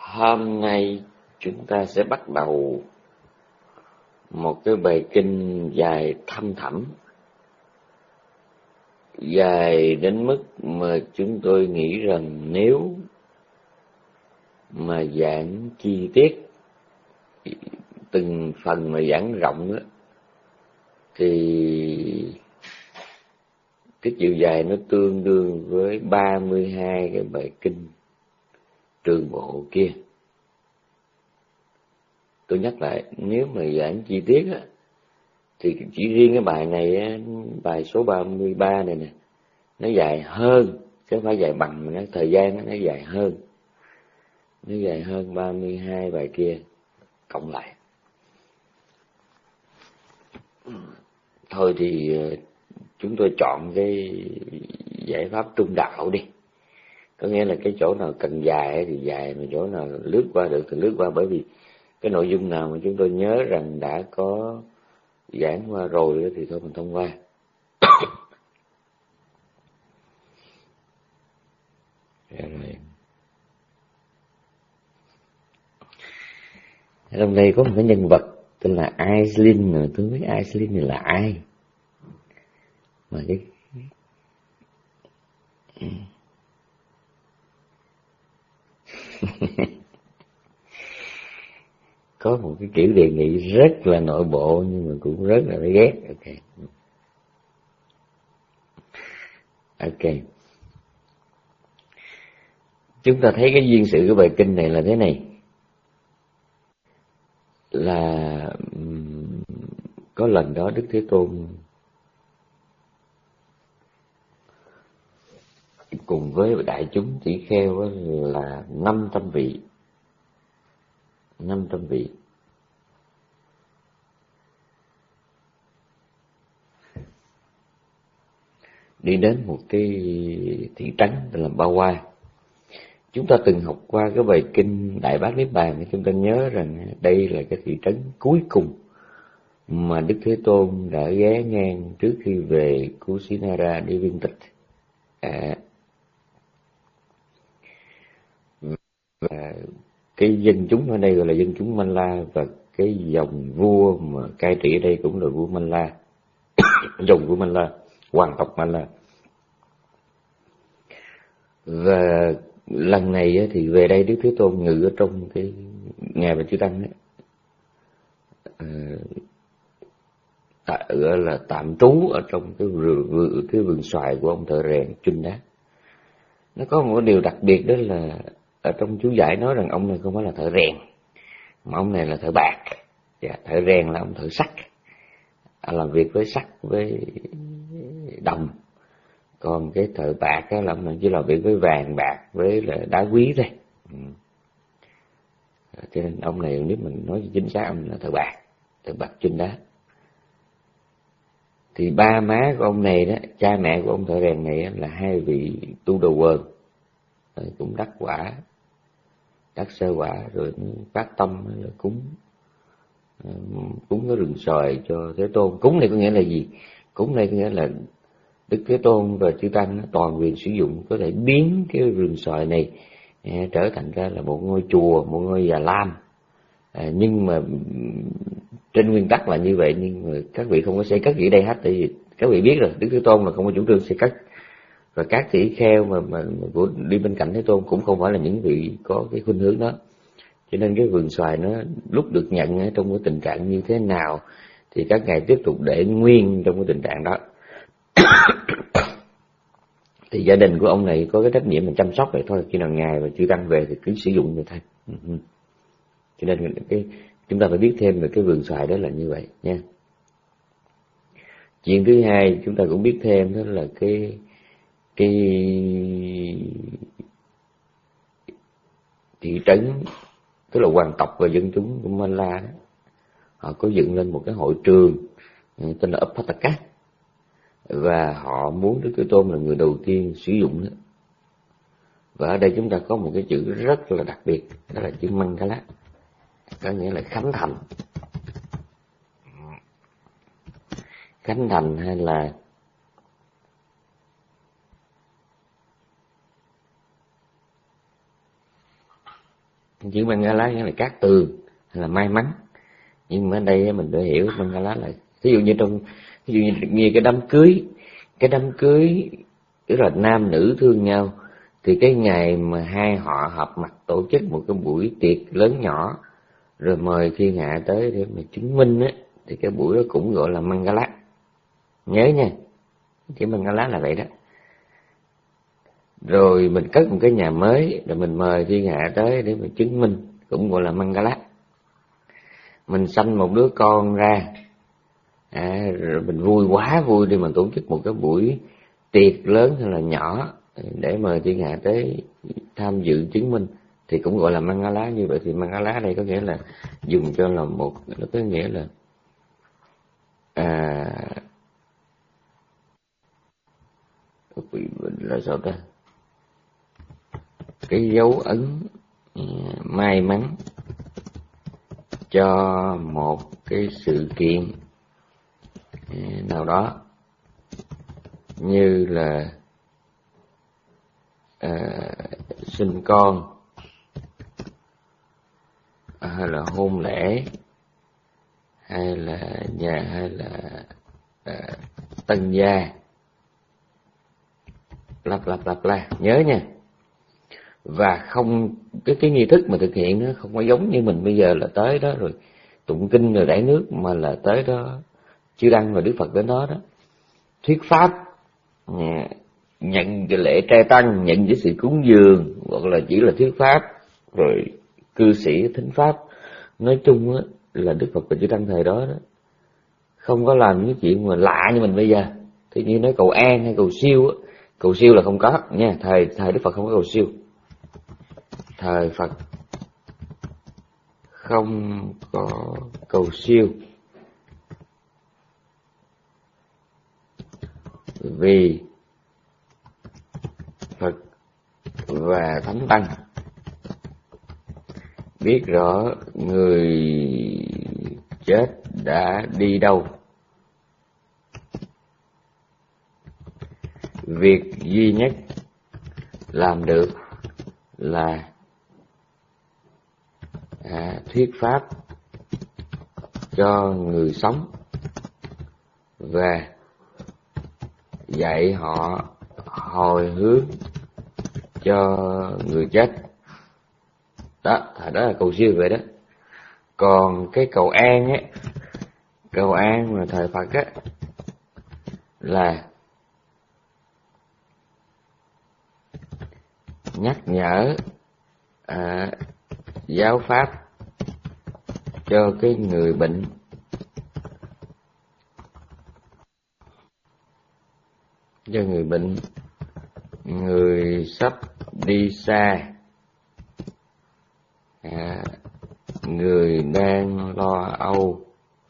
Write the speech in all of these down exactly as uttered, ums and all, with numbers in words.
Hôm nay chúng ta sẽ bắt đầu một cái bài kinh dài thăm thẳm, dài đến mức mà chúng tôi nghĩ rằng nếu mà giảng chi tiết từng phần mà giảng rộng đó, thì cái chiều dài nó tương đương với ba mươi hai cái bài kinh Trường Bộ kia. Tôi nhắc lại, nếu mà giảng chi tiết á, thì chỉ riêng cái bài này á, bài số ba mươi ba này nè, nó dài hơn, chứ không phải dài bằng, mà nó thời gian nó, nó dài hơn. Nó dài hơn ba mươi hai bài kia cộng lại. Thôi thì chúng tôi chọn cái giải pháp trung đạo đi. Có nghĩa là cái chỗ nào cần dài thì dài, mà chỗ nào lướt qua được thì lướt qua, bởi vì cái nội dung nào mà chúng tôi nhớ rằng đã có giảng qua rồi thì thôi mình thông qua. Rồi. Trong đây có một cái nhân vật tên là Aislinn, tôi không biết Aislinn này là ai. Mà cái có một cái kiểu đề nghị rất là nội bộ nhưng mà cũng rất là ghét. Ok. Ok. Chúng ta thấy cái duyên sự của bài kinh này là thế này. Là có lần đó Đức Thế Tôn cùng với đại chúng tỷ kheo là năm trăm vị, năm trăm vị đi đến một cái thị trấn tên là Ba Hoa. Chúng ta từng học qua cái bài kinh Đại Bát Niết Bàn, chúng ta nhớ rằng đây là cái thị trấn cuối cùng mà Đức Thế Tôn đã ghé ngang trước khi về Kusinara đi viên tịch. À, và cái dân chúng ở đây gọi là dân chúng Man La, và cái dòng vua mà cai trị ở đây cũng là vua Man La, dòng vua Man La, hoàng tộc Man La. Và lần này thì về đây Đức Thế Tôn ngự ở trong cái Ngài Bà Chư Tăng ấy, à, gọi là tạm trú ở trong cái vườn, cái vườn xoài của ông thợ rèn Chun Đá. Nó có một điều đặc biệt, đó là ở trong chú giải nói rằng ông này không phải là thợ rèn, mà ông này là thợ bạc. Dạ, thợ rèn là ông thợ sắt, làm việc với sắt với đồng. Còn cái thợ bạc á, là ông chỉ làm việc với vàng bạc với là đá quý thôi. Ừ. Cho nên ông này nếu mình nói chính xác, ông là thợ bạc, thợ bạc Chun Đá. Thì ba má của ông này đó, cha mẹ của ông thợ rèn này là hai vị tu đầu quần, cũng đắc quả, đắc sơ quả, rồi phát tâm là cúng cúng cái rừng xoài cho Thế Tôn. Cúng này có nghĩa là gì? Cúng này có nghĩa là Đức Thế Tôn và chư tăng toàn quyền sử dụng, có thể biến cái rừng xoài này trở thành ra là một ngôi chùa, một ngôi già lam. À, nhưng mà trên nguyên tắc là như vậy, nhưng mà các vị không có xây cất gì ở đây hết, tại vì các vị biết rồi, Đức Thế Tôn là không có chủ trương xây cất, và các tỷ kheo mà, mà, mà của đi bên cạnh Thế Tôn cũng không phải là những vị có cái khuynh hướng đó. Cho nên cái vườn xoài nó lúc được nhận trong cái tình trạng như thế nào thì các ngài tiếp tục để nguyên trong cái tình trạng đó. Thì gia đình của ông này có cái trách nhiệm mà chăm sóc vậy thôi, khi nào ngài và chư tăng về thì cứ sử dụng vậy thôi. Uh-huh. Cho nên cái chúng ta phải biết thêm về cái vườn xoài đó là như vậy nha. Chuyện thứ hai chúng ta cũng biết thêm đó là cái cái thị trấn, tức là hoàng tộc và dân chúng của Man La đó, họ có dựng lên một cái hội trường tên là Upataka, và họ muốn Đức Thế Tôn là người đầu tiên sử dụng đó. Và ở đây chúng ta có một cái chữ rất là đặc biệt, đó là chữ Mangala, có nghĩa là khánh thành. Khánh thành hay là Chữ Mangala nghĩa là cát tường hay là may mắn. Nhưng mà ở đây mình phải hiểu Mangala là ví dụ như trong ví dụ như, như cái đám cưới, cái đám cưới tức là nam nữ thương nhau, thì cái ngày mà hai họ hợp mặt tổ chức một cái buổi tiệc lớn nhỏ rồi mời thiên hạ tới để mà chứng minh á, thì cái buổi đó cũng gọi là Mangala. Nhớ nha, chữ Mangala là vậy đó. Rồi mình cất một cái nhà mới rồi mình mời thiên hạ tới để mà chứng minh, cũng gọi là Mangala. Mình sanh một đứa con ra, à, rồi mình vui quá vui đi mình tổ chức một cái buổi tiệc lớn hay là nhỏ để mời thiên hạ tới tham dự chứng minh, thì cũng gọi là Mangala. Như vậy thì Mangala đây có nghĩa là dùng cho là một, nó có nghĩa là à, là sao ta, cái dấu ấn may mắn cho một cái sự kiện nào đó, như là à, sinh con hay là hôn lễ hay là nhà hay là à, tân gia, lặp lặp lặp la, nhớ nha. Và không cái cái nghi thức mà thực hiện nó không có giống như mình bây giờ là tới đó rồi tụng kinh rồi đãi nước, mà là tới đó chư Đăng và Đức Phật đến đó đó thuyết pháp, nhận cái lễ trai tăng, nhận cái sự cúng dường, hoặc là chỉ là thuyết pháp, rồi cư sĩ thính pháp. Nói chung á là Đức Phật và chư Tăng thời đó đó không có làm những chuyện mà lạ như mình bây giờ. Thì như nói cầu an hay cầu siêu á, cầu siêu là không có nha. Thời thời Đức Phật không có cầu siêu. Thời Phật không có cầu siêu, vì Phật và Thánh Tăng biết rõ người chết đã đi đâu. Việc duy nhất làm được là à, thuyết pháp cho người sống và dạy họ hồi hướng cho người chết. Đó, đó là cầu siêu vậy đó. Còn cái cầu an á, cầu an mà thời Phật á là nhắc nhở à, giáo pháp cho cái người bệnh, cho người bệnh, người sắp đi xa, à, người đang lo âu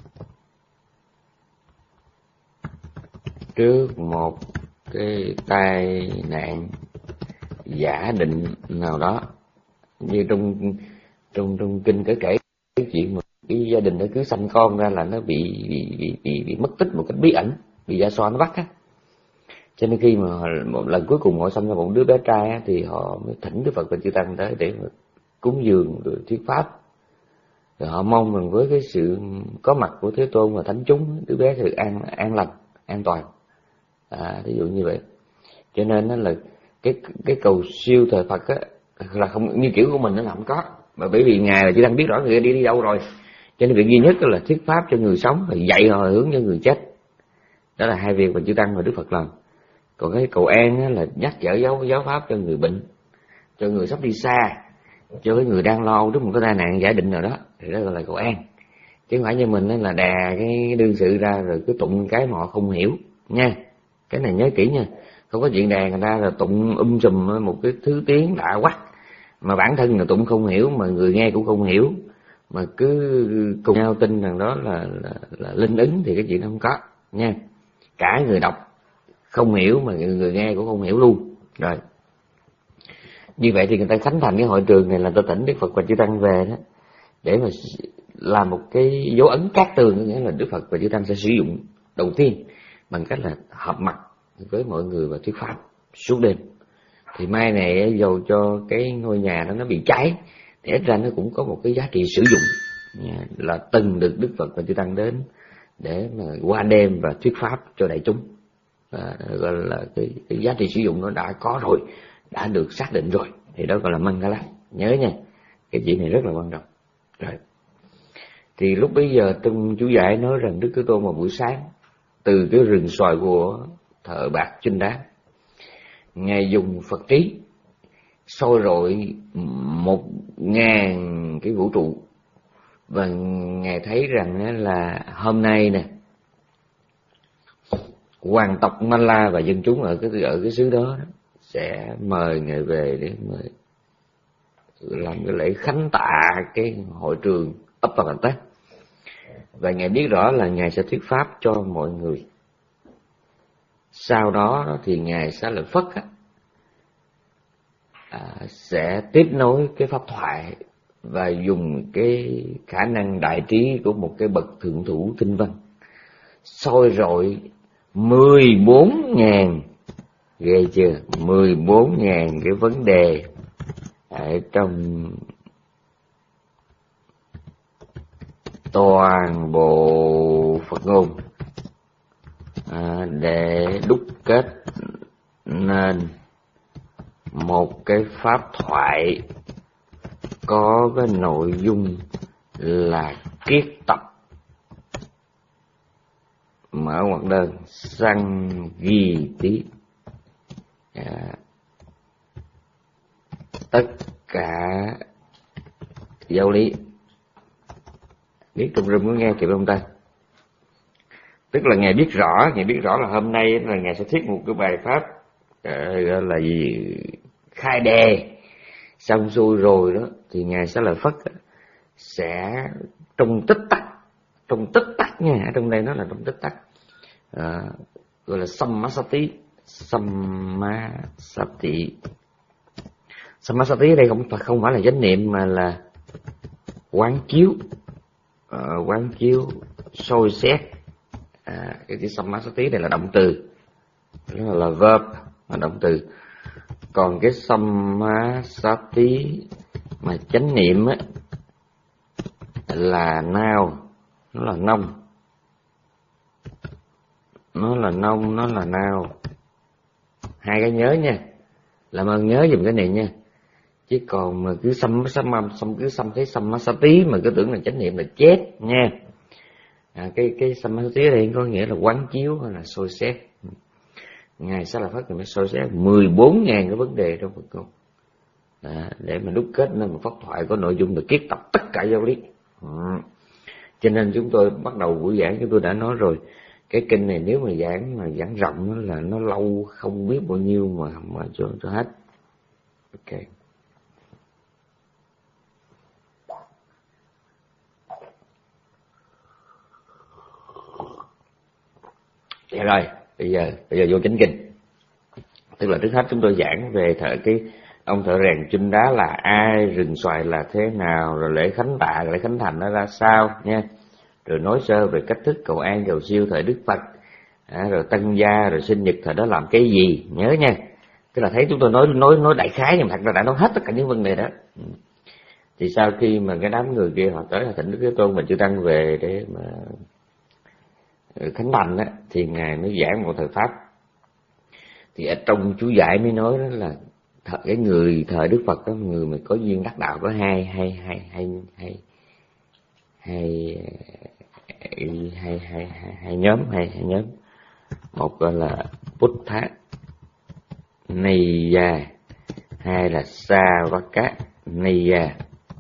trước một cái tai nạn giả định nào đó. Như trong trong trong kinh kể kể cái chuyện mà cái gia đình nó cứ sanh con ra là nó bị bị bị bị, bị mất tích một cách bí ẩn, bị dạ xoa nó bắt á. Cho nên khi mà một lần cuối cùng họ sanh ra một đứa bé trai á, thì họ mới thỉnh Đức Phật và chư Tăng tới để mà cúng dường rồi thuyết pháp. Rồi họ mong rằng với cái sự có mặt của Thế Tôn và thánh chúng, đứa bé được an an lành, an toàn. À, ví dụ như vậy. Cho nên nó là cái cái cầu siêu thời Phật á là không như kiểu của mình, nó là không có. Mà bởi vì ngài là chỉ đang biết rõ người đi đi đâu rồi, cho nên việc duy nhất là thuyết pháp cho người sống và dạy họ hướng cho người chết. Đó là hai việc mà chư Tăng và Đức Phật làm. Còn cái cầu an á là nhắc nhở giáo giáo pháp cho người bệnh, cho người sắp đi xa, cho cái người đang lo trước một cái tai nạn giả định nào đó, thì đó gọi là cầu an. Chứ không phải như mình là đè cái đương sự ra rồi cứ tụng cái mà họ không hiểu nha. Cái này nhớ kỹ nha. Không có chuyện đè người ta là tụng um sùm một cái thứ tiếng lạ quắc mà bản thân là tụng không hiểu, mà người nghe cũng không hiểu, mà cứ cùng nhau tin rằng đó là, là, là linh ứng, thì cái chuyện đó không có nha. Cả người đọc không hiểu mà người, người nghe cũng không hiểu luôn. Rồi như vậy thì người ta khánh thành cái hội trường này là ta thỉnh Đức Phật và chư Tăng về đó để mà làm một cái dấu ấn cát tường, nghĩa là Đức Phật và chư Tăng sẽ sử dụng đầu tiên bằng cách là họp mặt với mọi người và thuyết pháp suốt đêm. Thì mai này dầu cho cái ngôi nhà đó nó bị cháy, thì ít ra nó cũng có một cái giá trị sử dụng, là từng được Đức Phật và Chư Tăng đến để mà qua đêm và thuyết pháp cho đại chúng. À, gọi là cái, cái giá trị sử dụng nó đã có rồi, đã được xác định rồi, thì đó gọi là Mangala. Nhớ nha, cái chuyện này rất là quan trọng. Rồi thì lúc bấy giờ trong chú giải nói rằng Đức Thế Tôn vào buổi sáng từ cái rừng xoài của thợ bạc Chinh Đá, ngài dùng Phật trí soi rọi một ngàn cái vũ trụ, và ngài thấy rằng là hôm nay nè, hoàng tộc Mala và dân chúng ở cái ở cái xứ đó sẽ mời ngài về để mời làm cái lễ khánh tạ cái hội trường Uppavanta. Và ngài biết rõ là ngài sẽ thuyết pháp cho mọi người. Sau đó thì ngài Xá Lợi Phất á, à, sẽ tiếp nối cái pháp thoại và dùng cái khả năng đại trí của một cái bậc thượng thủ tinh văn soi rọi mười bốn ngàn, ghê chưa, mười bốn ngàn cái vấn đề ở trong toàn bộ Phật ngôn, à, để đúc kết nên một cái pháp thoại có cái nội dung là kiết tập. Mở ngoặc đơn Sang ghi tí, à, tất cả giáo lý. Biết trong rừng có nghe kịp không ta? Tức là ngài biết rõ, ngài biết rõ là hôm nay là ngài sẽ thuyết một cái bài pháp uh, gọi là gì, khai đề. Xong xuôi rồi đó thì ngài Xá Lợi Phất sẽ trong tích tắc, trong tích tắc nha, trong đây nó là trong tích tắc, à, gọi là Sammasati. Sammasati Sammasati ở đây không phải không phải là chánh niệm, mà là quán chiếu, à, quán chiếu soi xét. À, cái chữ Sammasati này là động từ, nó là verb, là động từ. Còn cái Sammasati mà chánh niệm á là noun, nó là nông, nó là nông, nó là noun. Hai cái nhớ nha, làm ơn nhớ giùm cái này nha. Chứ còn mà cứ xăm xăm xăm cứ xăm thấy Sammasati mà cứ tưởng là chánh niệm là chết nha. À, cái cái Sammasati ở đây có nghĩa là quán chiếu hay là soi xét. Ngài Xá Lợi Phất thì mới soi xét mười bốn ngàn cái vấn đề trong Phật ngôn, à, để mà đúc kết nên một pháp thoại có nội dung là kiết tập tất cả giáo lý. Ừ. Cho nên chúng tôi bắt đầu buổi giảng chúng tôi đã nói rồi, cái kinh này nếu mà giảng mà giảng rộng là nó lâu không biết bao nhiêu mà mà cho cho hết. Ok. Dạ rồi, bây giờ bây giờ vô chính kinh. Tức là trước hết chúng tôi giảng về thợ cái ông thợ rèn Chinh Đá là ai, rừng xoài là thế nào, rồi lễ khánh tạ, lễ khánh thành nó ra sao nha. Rồi nói sơ về cách thức cầu an cầu siêu thời Đức Phật, à, rồi tân gia, rồi sinh nhật thời đó làm cái gì, nhớ nha. Tức là thấy chúng tôi nói nói nói đại khái nhưng mà thật ra đã nói hết tất cả những vấn đề đó. Thì sau khi mà cái đám người kia họ tới là thỉnh Đức Thế Tôn và Chư Tăng về để mà khánh thành á, thì ngài mới giảng một thời pháp. Thì ở trong chú giải mới nói đó là thời, cái người thời Đức Phật đó, người mà có duyên đắc đạo có hai hai hai hai hai hai hai hai hai, hai nhóm hai, hai nhóm. Một gọi là Buddha Naya, hai là Savaka Naya.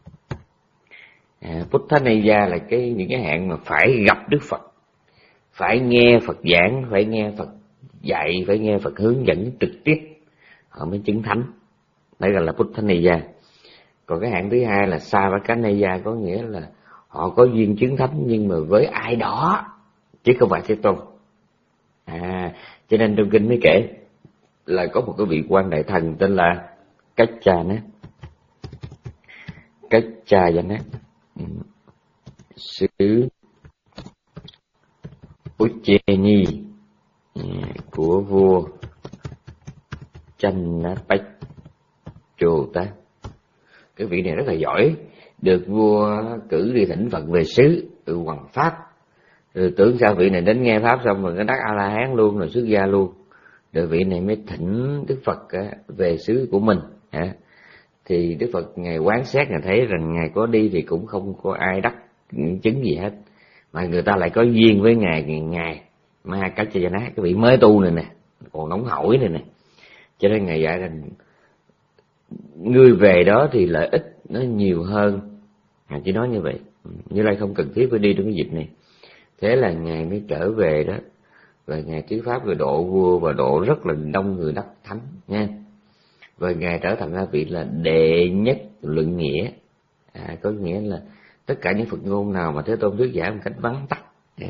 À, Buddha Naya là cái những cái hạng mà phải gặp Đức Phật, phải nghe Phật giảng, phải nghe Phật dạy, phải nghe Phật hướng dẫn trực tiếp họ mới chứng thánh, đây gọi là Buddha Naya. Còn cái hạng thứ hai là Savaka Naya, có nghĩa là họ có duyên chứng thánh nhưng mà với ai đó chứ không phải Thế Tôn. À, cho nên trong kinh mới kể là có một cái vị quan đại thần tên là Kaccana, Kaccayana, xứ Ujjaini của vua Channapachota. cái vị này rất là giỏi, được vua cử đi thỉnh Phật về xứ hoằng pháp. Rồi tưởng sao vị này đến nghe pháp xong rồi cái đắc A La Hán luôn, rồi xuất gia luôn. Rồi vị này mới thỉnh Đức Phật về xứ của mình. Thì Đức Phật ngài quán xét, ngài thấy rằng ngài có đi thì cũng không có ai đắc chứng gì hết, mà người ta lại có duyên với ngài. Ngài Ma Kaccayana, cái vị mới tu này nè, còn nóng hổi này nè, cho nên ngài dạy rằng ngươi về đó thì lợi ích nó nhiều hơn. Ngài chỉ nói như vậy, Như Lai không cần thiết phải đi trong cái dịp này. Thế là ngài mới trở về đó, và ngài thuyết pháp về độ vua và độ rất là đông người đắc thánh nha. Và ngài trở thành ra vị là đệ nhất luận nghĩa, à, có nghĩa là tất cả những Phật ngôn nào mà Thế Tôn thuyết giảng một cách vắn tắt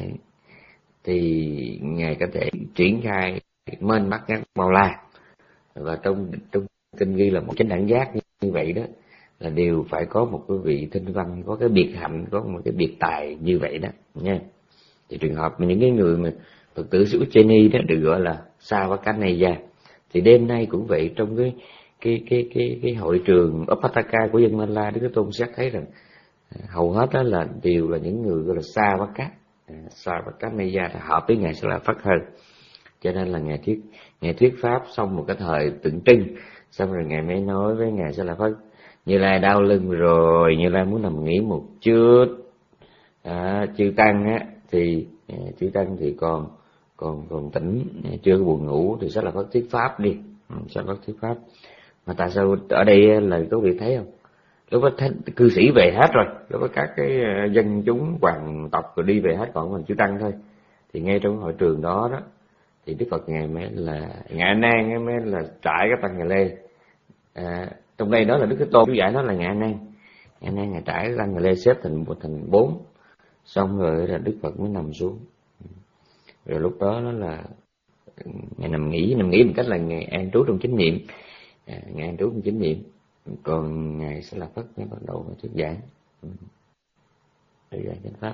thì ngài có thể triển khai mênh mắt ngắt bao la. Và trong trong kinh ghi là một chánh đẳng giác như vậy đó, là đều phải có một cái vị thinh văn, có cái biệt hạnh, có một cái biệt tài như vậy đó nha. Thì trường hợp mà những cái người mà Phật tử xứ Ucheni đó được gọi là Savakkanaya, thì đêm nay cũng vậy. Trong cái cái cái cái cái hội trường Upataka của dân Mala, Đức Thế Tôn xét thấy rằng hầu hết đó là đều là những người gọi là Savakka, Savakkanaya hợp với ngài sẽ là phát hơn. Cho nên là ngài thuyết ngài thuyết pháp xong một cái thời tượng trưng, xong rồi ngài mới nói với ngài sẽ là phát: Như Lai đau lưng rồi, Như Lai muốn nằm nghỉ một chút. À, chư tăng á thì chư tăng thì còn còn còn tỉnh, chưa có buồn ngủ thì sẽ là phát thuyết pháp đi, sẽ phát thuyết pháp. Mà tại sao ở đây là có vị thấy không? Lúc đó thấy cư sĩ về hết rồi, lúc đó các cái dân chúng hoàng tộc rồi đi về hết, còn mình chư tăng thôi. Thì ngay trong hội trường đó đó thì Đức Phật ngài mới là ngài Nan mới là trải cái tăng ngài lên. À, trong đây đó là Đức Thế Tôn giải nó là ngài Nan. Ngài Nan ngài trải cái tăng ngài lên xếp thành một thành bốn, xong rồi là Đức Phật mới nằm xuống. Rồi lúc đó nó là ngài nằm nghỉ, nằm nghỉ một cách là ngài an trú trong chánh niệm, à, ngài an trú trong chánh niệm. Còn ngài sẽ là Phật mới bắt đầu thuyết giảng, thuyết giảng chánh pháp.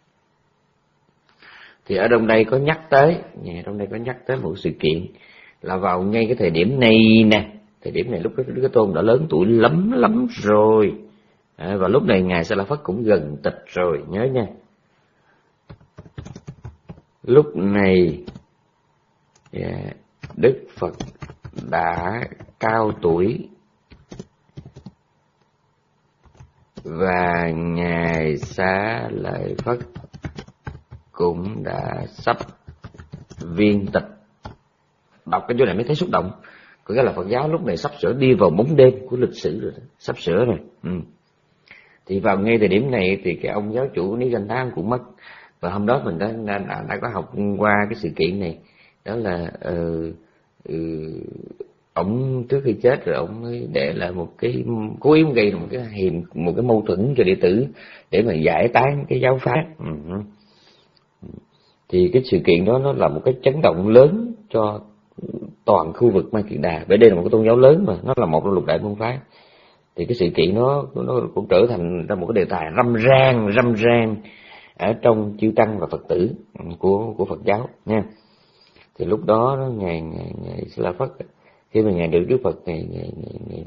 Thì ở trong đây có nhắc tới, nhà trong đây có nhắc tới một sự kiện là vào ngay cái thời điểm này nè, thời điểm này lúc đó Đức Thế Tôn đã lớn tuổi lắm lắm rồi, à, và lúc này ngài sẽ là Phật cũng gần tịch rồi, nhớ nha. Lúc này yeah, Đức Phật đã cao tuổi và ngài Xá Lợi Phất cũng đã sắp viên tịch. Đọc cái chỗ này mới thấy xúc động. Có nghĩa là Phật giáo lúc này sắp sửa đi vào bóng đêm của lịch sử rồi, sắp sửa rồi. Ừ. Thì vào ngay thời điểm này thì cái ông giáo chủ Ní Ganh Thang cũng mất. Và hôm đó mình đã, đã, đã, đã có học qua cái sự kiện này. Đó là uh, uh, ông trước khi chết rồi ông mới để lại một cái, cố ý gây một cái hiềm, một cái mâu thuẫn cho đệ tử để mà giải tán cái giáo pháp. Ừ. Thì cái sự kiện đó nó là một cái chấn động lớn cho toàn khu vực Ma Kiệt Đà, bởi đây là một cái tôn giáo lớn mà, nó là một trong lục đại môn phái. Thì cái sự kiện nó nó cũng trở thành ra một cái đề tài râm ran râm ran ở trong chư tăng và Phật tử của của Phật giáo nha. Thì lúc đó nó ngài ngài ngài Xá Lợi Phất, khi mà ngài được Đức Phật ngài ngài ngài, ngài,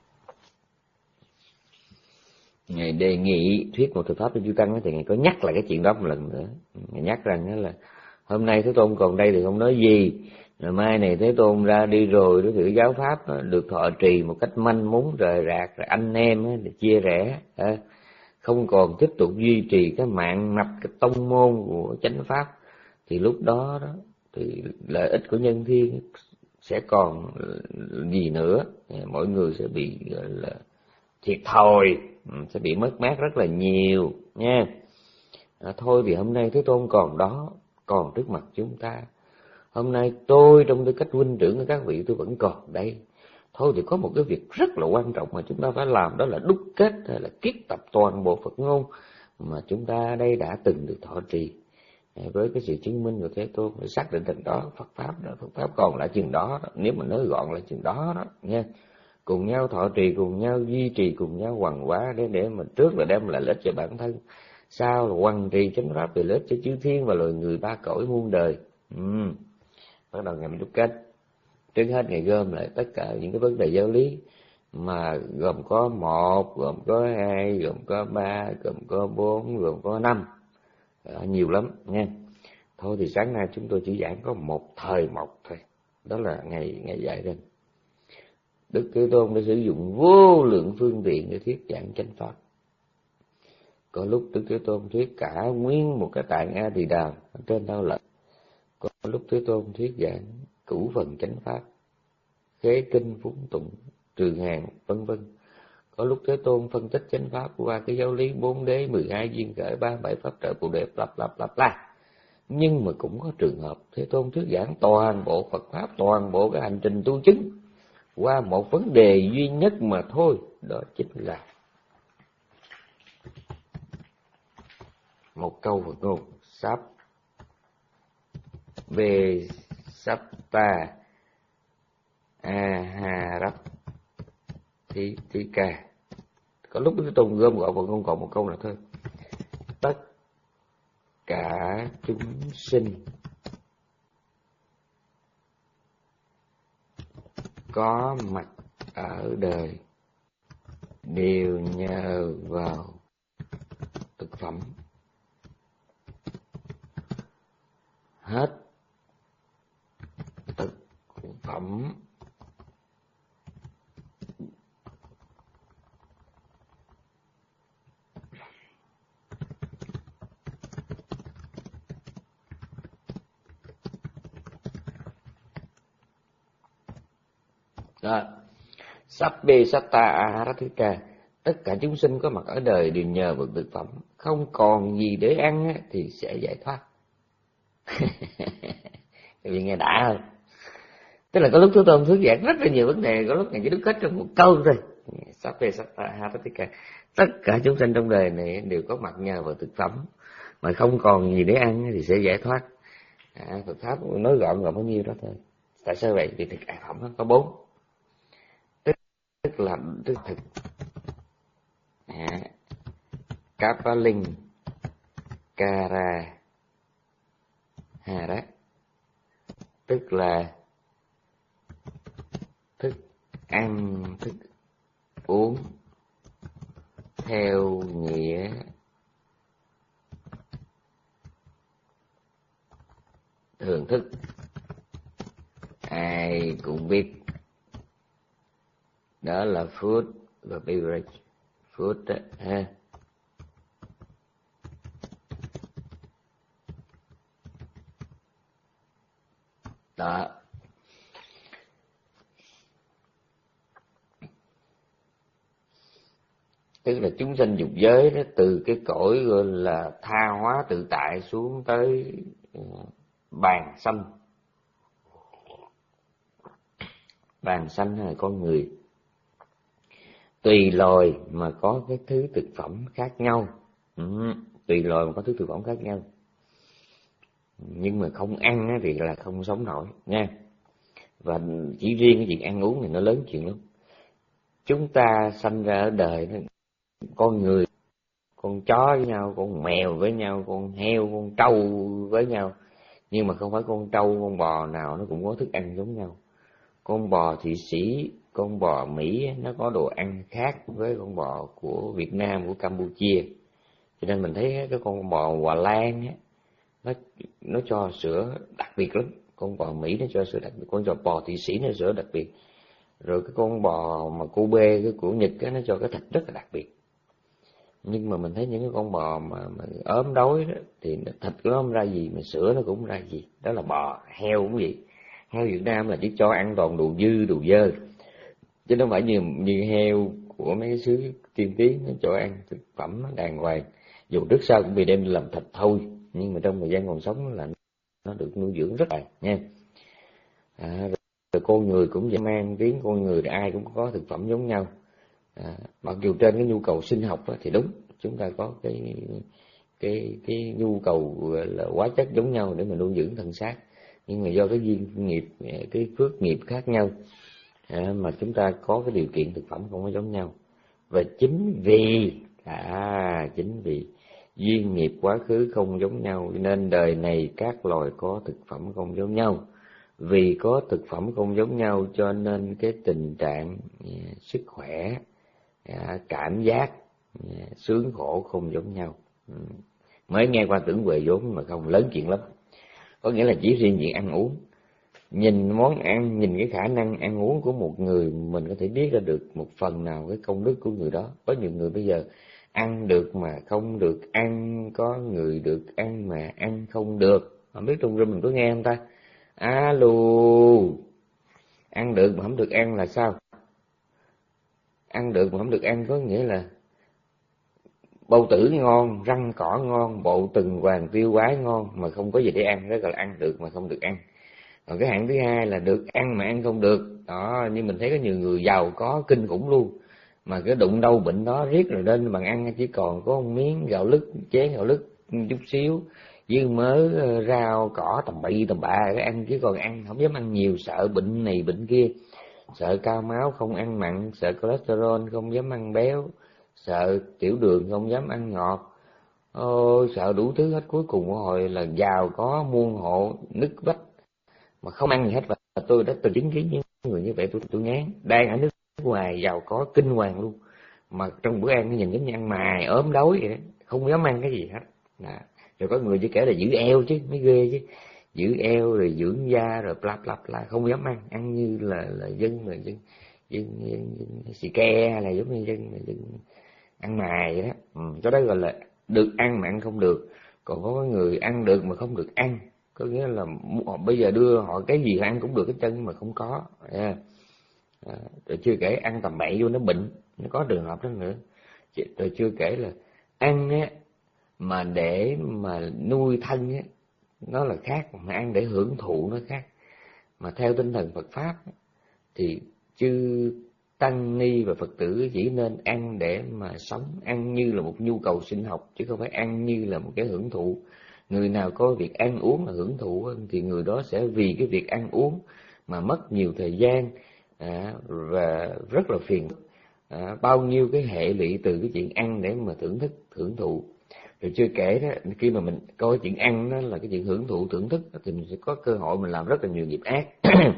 ngài đề nghị thuyết một thực pháp cho chư tăng, thì ngài có nhắc lại cái chuyện đó một lần nữa. Ngài nhắc rằng đó là hôm nay Thế Tôn còn đây thì không nói gì, rồi mai này Thế Tôn ra đi rồi, đối tượng giáo pháp đó, được thọ trì một cách manh mún rời rạc, rồi anh em đó, để chia rẽ, không còn tiếp tục duy trì cái mạng mạch, cái tông môn của chánh pháp, thì lúc đó đó thì lợi ích của nhân thiên sẽ còn gì nữa, mỗi người sẽ bị gọi là thiệt thòi, sẽ bị mất mát rất là nhiều nha. À, thôi thì hôm nay Thế Tôn còn đó, còn trước mặt chúng ta. Hôm nay tôi trong tư cách huynh trưởng của các vị tôi vẫn còn đây. Thôi thì có một cái việc rất là quan trọng mà chúng ta phải làm, đó là đúc kết hay là kiết tập toàn bộ Phật ngôn mà chúng ta đây đã từng được thọ trì. Với cái sự chứng minh của Thế Tôn để xác định rằng đó Phật pháp đó, Phật pháp còn lại chừng đó, đó, nếu mà nói gọn là chừng đó đó nha. Cùng nhau thọ trì, cùng nhau duy trì, cùng nhau hoằng hóa để để mà trước là đem lại lợi ích cho bản thân, sau là hoằng trì chánh pháp về lợi ích cho chư thiên và loài người ba cõi muôn đời. Ừ. Bắt đầu ngày mình đúc kết. Trước hết ngày gom lại tất cả những cái vấn đề giáo lý mà gồm có một, gồm có hai, gồm có ba, gồm có bốn, gồm có năm, nhiều lắm nha. Thôi thì sáng nay chúng tôi chỉ giảng có một thời một thôi, đó là ngày ngày dạy lên. Đức Thế Tôn đã sử dụng vô lượng phương tiện để thuyết giảng chánh pháp. Có lúc Đức Thế Tôn thuyết cả nguyên một cái tạng A Tỳ Đàm trên Đao Lợi. Có lúc Thế Tôn thuyết giảng cửu phần chánh pháp, khế kinh phúng tụng, trường hàng, vân vân. Có lúc Thế Tôn phân tích chánh pháp qua cái giáo lý bốn đế, mười hai duyên khởi, ba bảy pháp trợ bồ đề, lặp lặp lặp la. Nhưng mà cũng có trường hợp Thế Tôn thuyết giảng toàn bộ Phật pháp, toàn bộ cái hành trình tu chứng qua một vấn đề duy nhất mà thôi, đó chính là một câu Phật ngôn: sắp về sắp ta a ha rắp thi thi ca. Có lúc Thế Tôn gom gọn Phật ngôn còn một câu là thôi: tất cả chúng sinh có mặt ở đời đều nhờ vào thực phẩm. Hết thực phẩm đó. Sabbe satta aharathika, tất cả chúng sinh có mặt ở đời đều nhờ vào thực phẩm, không còn gì để ăn thì sẽ giải thoát. Các vị nghe đã hơn. Tức là có lúc Thế Tôn thuyết giảng rất là nhiều vấn đề, có lúc Ngài chỉ đúc kết trong một câu thôi: Sabbe satta aharathika, tất cả chúng sinh trong đời này đều có mặt nhờ vào thực phẩm, mà không còn gì để ăn thì sẽ giải thoát. À, Phật pháp nói gọn gọn bao nhiêu đó thôi. Tại sao vậy? Vì thực phẩm nó có bốn, tức là tức thực, à, Kapaling, Kara, Hara, tức là thức ăn, thức uống theo nghĩa thưởng thức. Ai cũng biết đó là food và beverage. Food đó, ha. Đó. Tức là chúng sanh dục giới đó, từ cái cõi gọi là tha hóa tự tại xuống tới bàn sanh. Bàn sanh là con người, tùy loài mà có cái thứ thực phẩm khác nhau. Ừ, tùy loài mà có thứ thực phẩm khác nhau, nhưng mà không ăn thì là không sống nổi nha. Và chỉ riêng cái việc ăn uống thì nó lớn chuyện lắm. Chúng ta sanh ra ở đời, con người, con chó với nhau, con mèo với nhau, con heo, con trâu với nhau, nhưng mà không phải con trâu, con bò nào nó cũng có thức ăn giống nhau. Con bò Thụy Sĩ, con bò Mỹ nó có đồ ăn khác với con bò của Việt Nam, của Campuchia. Cho nên mình thấy cái con bò Hòa Lan á, nó nó cho sữa đặc biệt lắm. Con bò Mỹ nó cho sữa đặc biệt, con bò Thụy Sĩ nó sữa đặc biệt. Rồi cái con bò mà Kobe cái của Nhật á, nó cho cái thịt rất là đặc biệt. Nhưng mà mình thấy những cái con bò mà, mà ốm đói đó, thì thịt nó không ra gì mà sữa nó cũng không ra gì. Đó là bò. Heo cũng vậy. Heo Việt Nam là chỉ cho ăn toàn đồ dư, đồ dơ, chứ không phải như như heo của mấy cái xứ tiên tiến nó cho ăn thực phẩm đàng hoàng, dù trước sau cũng bị đem làm thịt thôi, nhưng mà trong thời gian còn sống là nó được nuôi dưỡng rất là nha. À, rồi, rồi con người cũng vậy, mang tiếng con người thì ai cũng có thực phẩm giống nhau. À, mặc dù trên cái nhu cầu sinh học đó, thì đúng chúng ta có cái cái cái nhu cầu là hóa chất giống nhau để mà nuôi dưỡng thân xác, nhưng mà do cái duyên nghiệp, cái phước nghiệp khác nhau, à, mà chúng ta có cái điều kiện thực phẩm không có giống nhau. Và chính vì à chính vì duyên nghiệp quá khứ không giống nhau, nên đời này các loài có thực phẩm không giống nhau. Vì có thực phẩm không giống nhau cho nên cái tình trạng sức khỏe, cảm giác, sướng khổ không giống nhau. Mới nghe qua tưởng Huệ vốn mà không, lớn chuyện lắm. Có nghĩa là chỉ riêng chuyện ăn uống, nhìn món ăn, nhìn cái khả năng ăn uống của một người, mình có thể biết ra được một phần nào cái công đức của người đó. Có nhiều người bây giờ ăn được mà không được ăn, có người được ăn mà ăn không được. Không biết trong room mình có nghe không ta? Alo, ăn được mà không được ăn là sao? Ăn được mà không được ăn có nghĩa là bầu tử ngon, răng cỏ ngon, bộ từng hoàng tiêu quái ngon mà không có gì để ăn, đó gọi là ăn được mà không được ăn. Còn cái hạng thứ hai là được ăn mà ăn không được. Đó, như mình thấy có nhiều người giàu có kinh khủng luôn, mà cái đụng đâu bệnh đó riết rồi lên bằng ăn chỉ còn có một miếng gạo lứt, chén gạo lứt chút xíu, dư mớ rau cỏ tầm bậy tầm bạ cái ăn, chứ còn ăn không dám ăn nhiều, sợ bệnh này bệnh kia, sợ cao máu không ăn mặn, sợ cholesterol không dám ăn béo, sợ tiểu đường không dám ăn ngọt. Ôi, sợ đủ thứ hết. Cuối cùng hồi là giàu có muôn hộ nứt vách mà không ăn gì hết. Và tôi đã từng chứng kiến những người như vậy, tôi tôi ngán. Đang ở nước ngoài giàu có kinh hoàng luôn, mà trong bữa ăn nó nhìn giống như ăn mài ốm đói vậy đó, không dám ăn cái gì hết. Đó. Rồi có người chỉ kể là giữ eo chứ, mới ghê chứ, giữ eo rồi dưỡng da rồi bla bla bla, không dám ăn, ăn như là là dân là dân dân, dân, dân xì ke, hay là giống như dân, dân ăn mài vậy đó. Ừ, cái đó gọi là được ăn mà ăn không được. Còn có người ăn được mà không được ăn, có nghĩa là bây giờ đưa họ cái gì ăn cũng được cái chân mà không có. À, rồi chưa kể ăn tầm bậy vô nó bệnh, nó có trường hợp đó nữa. Rồi chưa kể là ăn á mà để mà nuôi thân á, nó là khác, mà ăn để hưởng thụ nó khác. Mà theo tinh thần Phật pháp thì chư tăng ni và Phật tử chỉ nên ăn để mà sống, ăn như là một nhu cầu sinh học, chứ không phải ăn như là một cái hưởng thụ. Người nào có việc ăn uống là hưởng thụ thì người đó sẽ vì cái việc ăn uống mà mất nhiều thời gian à, và rất là phiền à, bao nhiêu cái hệ lụy từ cái chuyện ăn để mà thưởng thức thưởng thụ. Rồi chưa kể đó, khi mà mình coi chuyện ăn đó là cái chuyện hưởng thụ thưởng thức thì mình sẽ có cơ hội mình làm rất là nhiều nghiệp ác.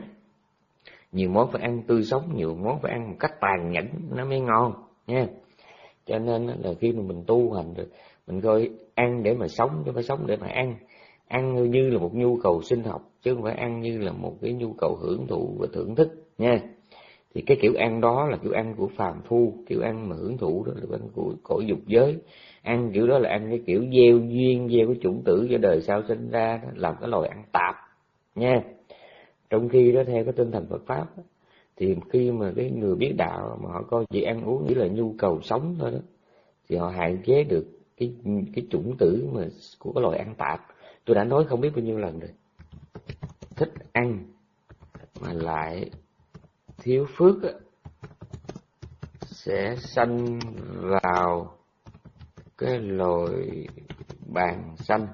Nhiều món phải ăn tươi sống, nhiều món phải ăn một cách tàn nhẫn nó mới ngon nha. Cho nên là khi mà mình tu hành rồi mình coi ăn để mà sống chứ không phải sống để mà ăn. Ăn như là một nhu cầu sinh học chứ không phải ăn như là một cái nhu cầu hưởng thụ và thưởng thức nha. Thì cái kiểu ăn đó là kiểu ăn của phàm phu, kiểu ăn mà hưởng thụ đó là ăn của cõi dục giới. Ăn kiểu đó là ăn cái kiểu gieo duyên, gieo cái chủng tử cho đời sau sinh ra đó, làm cái loài ăn tạp nha. Trong khi đó theo cái tinh thần Phật pháp đó, thì khi mà cái người biết đạo mà họ coi chỉ ăn uống chỉ là nhu cầu sống thôi đó, thì họ hạn chế được cái cái chủng tử mà của cái loài ăn tạp. Tôi đã nói không biết bao nhiêu lần rồi, thích ăn mà lại thiếu phước á, sẽ sanh vào cái loài bàn xanh,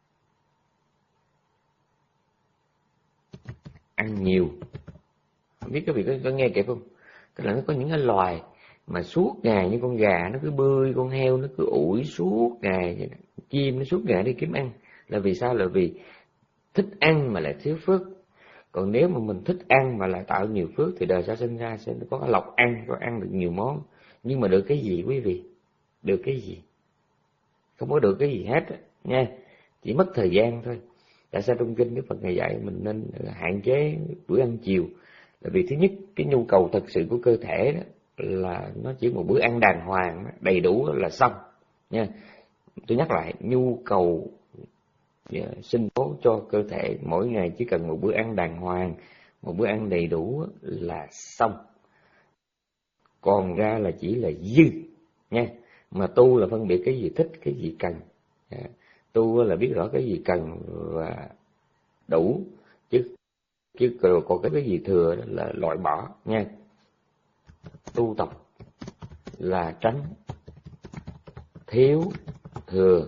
ăn nhiều. Không biết các vị có, có nghe kịp không? Tức là nó có những cái loài mà suốt ngày như con gà nó cứ bươi, con heo nó cứ ủi suốt ngày, chim nó suốt ngày đi kiếm ăn. Là vì sao? Là vì thích ăn mà lại thiếu phước. Còn nếu mà mình thích ăn mà lại tạo nhiều phước thì đời sau sinh ra sẽ có cái lộc ăn, có ăn được nhiều món. Nhưng mà được cái gì quý vị? Được cái gì? Không có được cái gì hết nha, chỉ mất thời gian thôi. Tại sao trong kinh Đức Phật Ngài dạy mình nên hạn chế bữa ăn chiều? Là vì thứ nhất, cái nhu cầu thật sự của cơ thể đó là nó chỉ một bữa ăn đàng hoàng đầy đủ là xong nha. Tôi nhắc lại, nhu cầu sinh tố cho cơ thể mỗi ngày chỉ cần một bữa ăn đàng hoàng, một bữa ăn đầy đủ là xong. Còn ra là chỉ là dư nha. Mà tu là phân biệt cái gì thích, cái gì cần. Tu là biết rõ cái gì cần và đủ, chứ chứ còn cái cái gì thừa là loại bỏ nha. Tu tập là tránh thiếu thừa,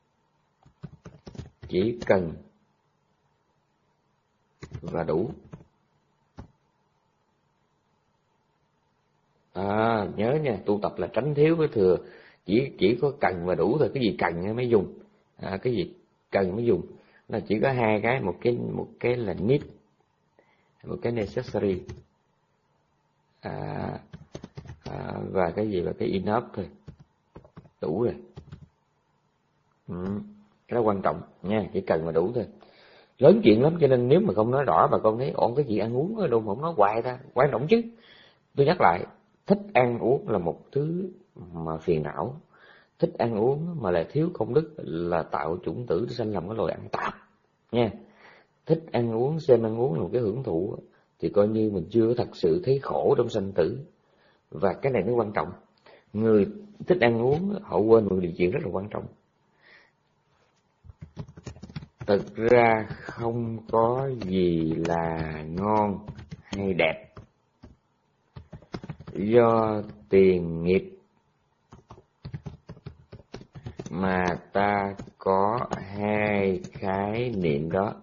chỉ cần và đủ. À, nhớ nha, tu tập là tránh thiếu với thừa, chỉ chỉ có cần và đủ thôi. Cái gì cần mới dùng, à, cái gì cần mới dùng. Là chỉ có hai cái, một cái một cái là need, một cái necessary, à, à, và cái gì là cái enough thôi, đủ rồi. Ừ, cái đó quan trọng nha, chỉ cần mà đủ thôi. Lớn chuyện lắm, cho nên nếu mà không nói rõ bà con thấy ổn cái gì ăn uống ở đâu mà không nói hoài ta, quan trọng chứ. Tôi nhắc lại, thích ăn uống là một thứ mà phiền não, thích ăn uống mà lại thiếu công đức là tạo chủng tử để sanh làm cái loài ăn tạp nha. Thích ăn uống, xem ăn uống là một cái hưởng thụ thì coi như mình chưa thật sự thấy khổ trong sanh tử. Và cái này nó quan trọng, người thích ăn uống họ quên một điều chuyện rất là quan trọng. Thực ra không có gì là ngon hay đẹp, do tiền nghiệp mà ta có hai khái niệm đó.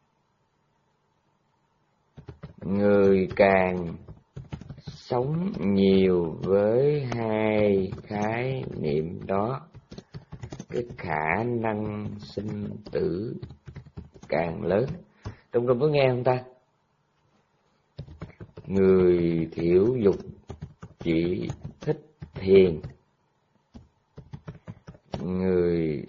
Người càng sống nhiều với hai khái niệm đó, cái khả năng sinh tử càng lớn. Trong trong có nghe không ta? Người thiểu dục chỉ thích thiền, người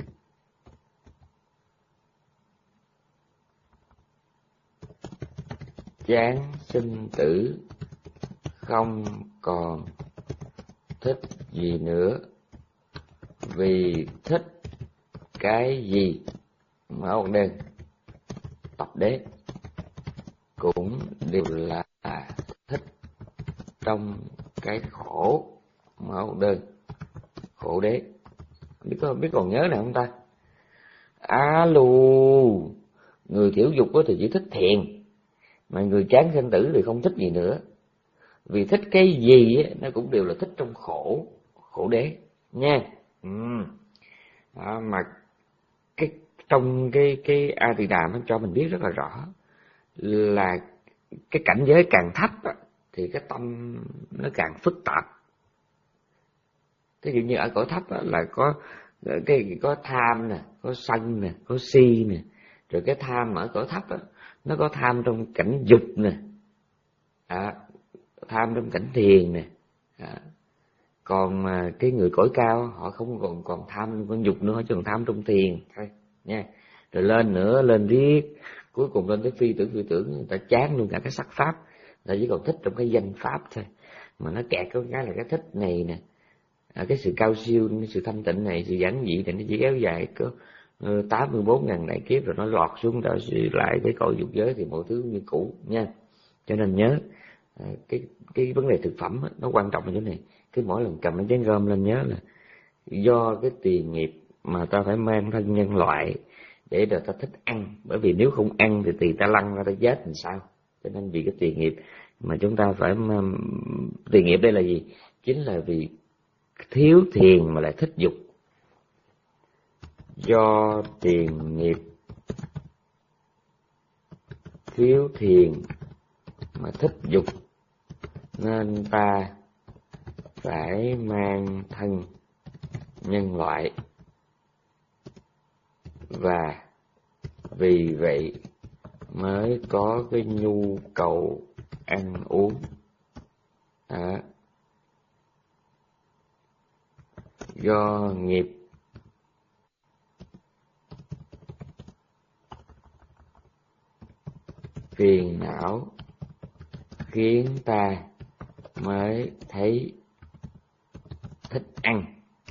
chán sinh tử không còn thích gì nữa, vì thích cái gì mà ông đơn tập đế cũng đều là thích trong cái khổ mà ông đơn khổ đế. Biết có biết còn nhớ này không ta? Alo, người thiểu dục thì chỉ thích thiền, mà người chán sinh tử thì không thích gì nữa, vì thích cái gì nó cũng đều là thích trong khổ khổ đế nha. Ừ. Đó, mà cái trong cái cái A Tỳ Đàm nó cho mình biết rất là rõ là cái cảnh giới càng thấp thì cái tâm nó càng phức tạp. Ví dụ như ở cõi thấp là có cái có tham nè, có sân nè, có si nè, rồi cái tham ở cõi thấp đó, nó có tham trong cảnh dục nè, à, tham trong cảnh thiền nè, à, còn mà cái người cõi cao họ không còn còn tham con dục nữa, họ chỉ còn tham trong thiền thôi nha. Rồi lên nữa, lên riết, cuối cùng lên tới phi tưởng phi tưởng, người ta chán luôn cả cái sắc pháp, người ta chỉ còn thích trong cái danh pháp thôi. Mà nó kẹt có cái là cái thích này nè, à, cái sự cao siêu, cái sự thanh tịnh này, sự giản dị thì nó chỉ kéo dài có tám mươi bốn ngàn đại kiếp rồi nó lọt xuống trở lại cái cõi dục giới thì mọi thứ như cũ nha. Cho nên nhớ à, cái cái vấn đề thực phẩm đó, nó quan trọng là chỗ này. Cứ mỗi lần cầm cái chén cơm lên nhớ là do cái tiền nghiệp mà ta phải mang thân nhân loại để rồi ta thích ăn, bởi vì nếu không ăn thì tiền ta lăn ra ta chết làm sao. Cho nên vì cái tiền nghiệp mà chúng ta phải, tiền nghiệp đây là gì? Chính là vì thiếu thiền mà lại thích dục. Do tiền nghiệp thiếu thiền mà thích dục nên ta phải mang thân nhân loại, và vì vậy mới có cái nhu cầu ăn uống. À, do nghiệp phiền não khiến ta mới thấy thích ăn,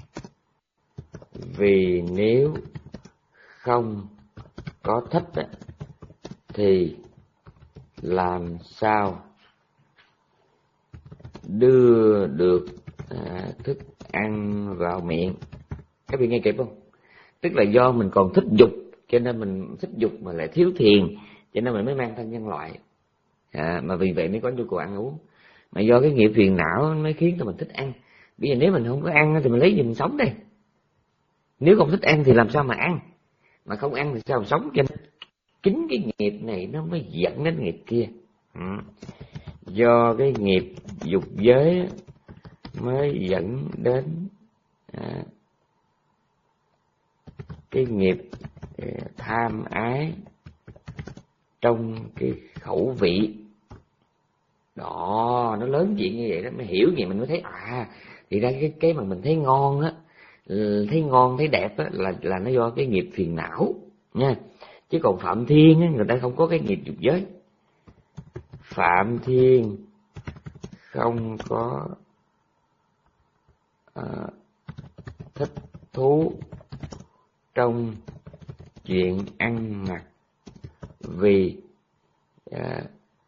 vì nếu không có thích thì làm sao đưa được à, thức ăn vào miệng. Các vị nghe kịp không? Tức là do mình còn thích dục, cho nên mình thích dục mà lại thiếu thiền, cho nên mình mới mang thân nhân loại, à, mà vì vậy mới có nhu cầu ăn uống. Mà do cái nghiệp phiền não nó khiến cho mình thích ăn. Bây giờ nếu mình không có ăn thì mình lấy gì mình sống đây? Nếu không thích ăn thì làm sao mà ăn? Mà không ăn thì sao mà sống? Cho nên chính cái nghiệp này nó mới dẫn đến nghiệp kia. Ừ. Do cái nghiệp dục giới mới dẫn đến à, cái nghiệp à, tham ái trong cái khẩu vị Đó, nó lớn chuyện như vậy đó, mới hiểu vậy mình mới thấy à, thì ra cái cái mà mình thấy ngon á, thấy ngon thấy đẹp á là là nó do cái nghiệp phiền não nha. Chứ còn Phạm Thiên á, người ta không có cái nghiệp dục giới. Phạm Thiên không có à, thích thú trong chuyện ăn mặc, vì à,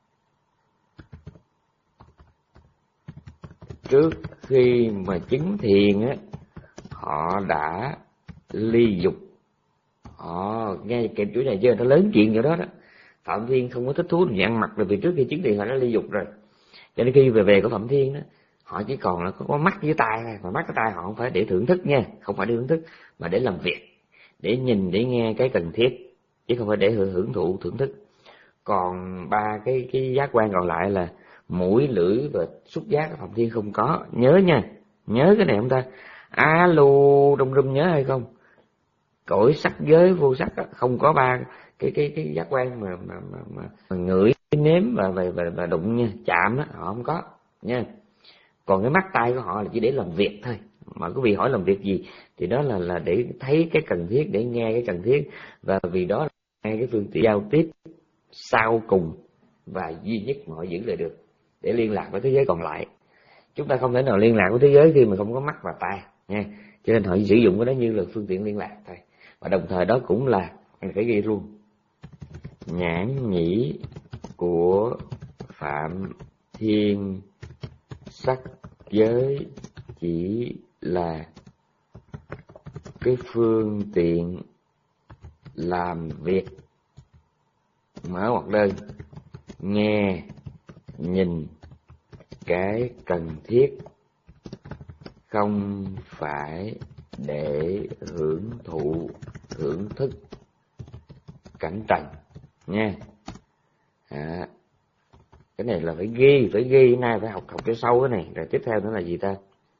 trước khi mà chứng thiền á, họ đã ly dục. Họ nghe cái chuỗi này chưa, nó lớn chuyện rồi đó đó. Phạm Thiên không có thích thú trong chuyện ăn mặc, rồi vì trước khi chứng thiền họ đã ly dục rồi. Cho nên khi về về của Phạm Thiên đó, họ chỉ còn là có, có mắt với tai thôi, mà mắt với tai họ không phải để thưởng thức nha, không phải để thưởng thức, mà để làm việc, để nhìn, để nghe cái cần thiết, chứ không phải để hưởng thụ thưởng thức. Còn ba cái cái giác quan còn lại là mũi, lưỡi và xúc giác, Phạm Thiên không có. Nhớ nha, nhớ cái này không ta? Alo, trong rung nhớ hay không? Cõi sắc giới vô sắc đó, không có ba cái cái cái giác quan mà mà mà, mà, mà ngửi, nếm và và và, và đụng nha, chạm đó, họ không có nha. Còn cái mắt tay của họ là chỉ để làm việc thôi. Mà quý vị hỏi làm việc gì thì đó là là để thấy cái cần thiết, để nghe cái cần thiết, và vì đó là hai cái phương tiện giao tiếp sau cùng và duy nhất mà họ giữ lại được để liên lạc với thế giới còn lại. Chúng ta không thể nào liên lạc với thế giới khi mà không có mắt và tai nha. Cho nên họ sử dụng cái đó như là phương tiện liên lạc thôi. Và đồng thời đó cũng là phải ghi luôn, nhãn nhĩ của Phạm Thiên sắc giới chỉ là cái phương tiện làm việc, mở ngoặc đơn, nghe nhìn cái cần thiết, không phải để hưởng thụ thưởng thức cảnh trần nha. À, cái này là phải ghi, phải ghi nay phải học học cho sâu cái này. Rồi tiếp theo nữa là gì ta?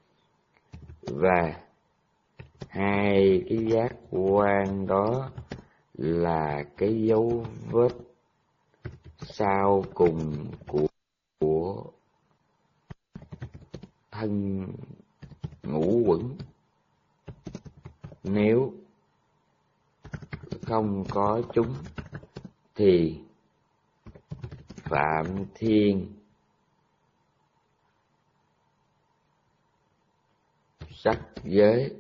Và hai cái giác quan đó là cái dấu vết sau cùng của, của thân ngũ uẩn. Nếu không có chúng thì Phạm Thiên sắc giới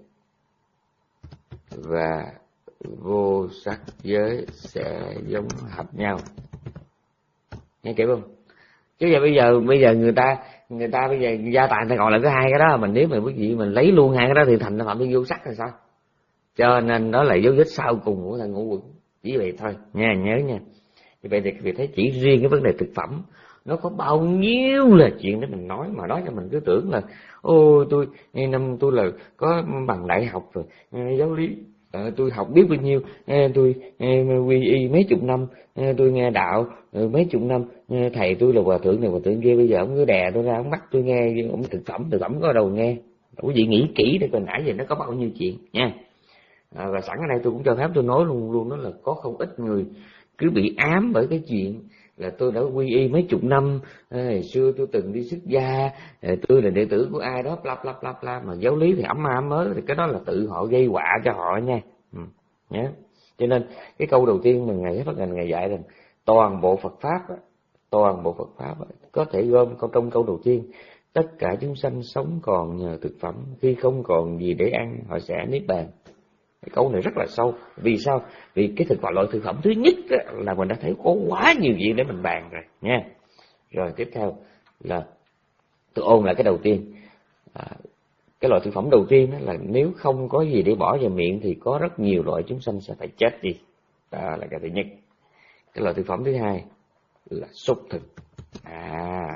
và vô sắc giới sẽ giống hợp nhau. Nghe kịp không? Chứ giờ bây giờ bây giờ người ta người ta bây giờ gia tài ta gọi là cái hai cái đó, mình nếu mà quý vị mình lấy luôn hai cái đó thì thành Phạm Thiên vô sắc là sao? Cho nên đó là dấu vết sau cùng của thân ngũ uẩn. Chỉ vậy thôi nha, nhớ nha. Như vậy thì quý vị thấy chỉ riêng cái vấn đề thực phẩm nó có bao nhiêu là chuyện để mình nói, mà nói cho mình cứ tưởng là ôi tôi năm tôi là có bằng đại học rồi, giáo lý à, tôi học biết bao nhiêu, tôi quy y mấy chục năm, tôi nghe đạo mấy chục năm, thầy tôi là hòa thượng này hòa thượng kia, bây giờ ông cứ đè tôi ra, ông bắt tôi nghe ông thực phẩm, thực phẩm có ở đâu nghe. Quý vị nghĩ kỹ để coi nãy giờ nó có bao nhiêu chuyện nha. À, và sẵn ở đây tôi cũng cho phép tôi nói luôn luôn đó là có không ít người cứ bị ám bởi cái chuyện là tôi đã quy y mấy chục năm, ngày xưa tôi từng đi xuất gia, tôi là đệ tử của ai đó, bla bla bla bla, mà giáo lý thì ấm ám mới, thì cái đó là tự họ gây họa cho họ nha. Ừ, nhé. Cho nên cái câu đầu tiên mà ngài Phát Ngành ngài dạy rằng toàn bộ Phật pháp đó, toàn bộ Phật pháp đó, có thể gom câu trong câu đầu tiên, tất cả chúng sanh sống còn nhờ thực phẩm, khi không còn gì để ăn họ sẽ niết bàn. Cái câu này rất là sâu. Vì sao? Vì cái thực phẩm, loại thực phẩm thứ nhất là mình đã thấy có quá nhiều chuyện để mình bàn rồi nha. Rồi tiếp theo là tôi ôn lại cái đầu tiên. À, cái loại thực phẩm đầu tiên đó là nếu không có gì để bỏ vào miệng thì có rất nhiều loại chúng sanh sẽ phải chết đi. Đó là cái thứ nhất. Cái loại thực phẩm thứ hai là súc thực. À,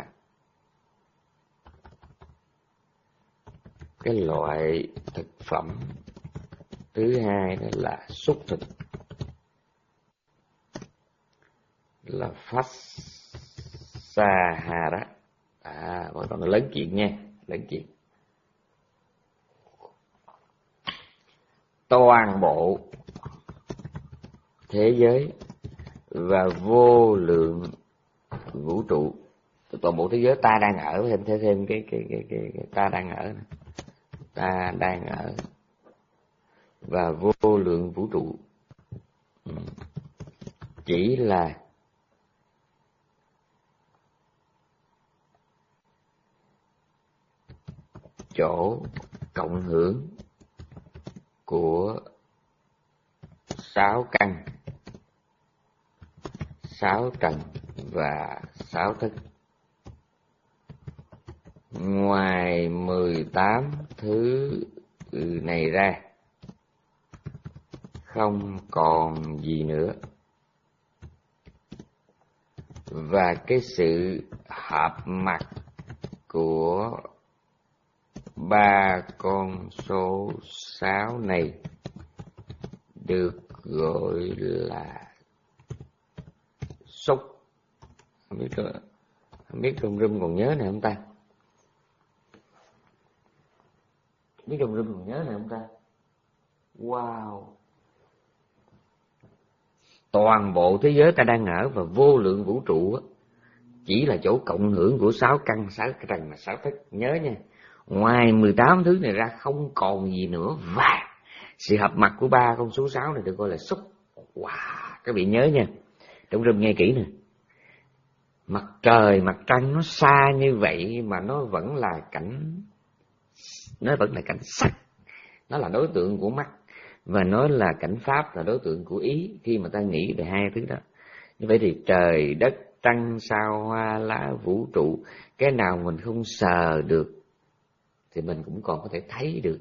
cái loại thực phẩm thứ hai đó là súc thực, là phát xa hà đó. À, mọi con nó lớn chuyện nha, lớn chuyện. Toàn bộ thế giới và vô lượng vũ trụ toàn bộ thế giới ta đang ở, thêm thêm thêm cái cái cái cái, cái ta đang ở, ta đang ở và vô lượng vũ trụ chỉ là chỗ cộng hưởng của sáu căn, sáu trần và sáu thức. Ngoài mười tám thứ này ra không còn gì nữa. Và cái sự hợp mặt của ba con số sáu này được gọi là xúc. Không biết, không biết trong room còn nhớ này không ta? Không biết trong room còn nhớ này không ta? Wow! Toàn bộ thế giới ta đang ở và vô lượng vũ trụ chỉ là chỗ cộng hưởng của sáu căn, sáu trần và sáu thức. Nhớ nha, ngoài mười tám thứ này ra không còn gì nữa. Và sự hợp mặt của ba con số sáu này được gọi là xúc. Wow! Các vị nhớ nha, trong rừng nghe kỹ nè. Mặt trời, mặt trăng nó xa như vậy mà nó vẫn là cảnh, nó vẫn là cảnh sắc. Nó là đối tượng của mắt. Và nó là cảnh pháp, là đối tượng của ý khi mà ta nghĩ về hai thứ đó. Như vậy thì trời, đất, trăng, sao, hoa, lá, vũ trụ, cái nào mình không sờ được thì mình cũng còn có thể thấy được,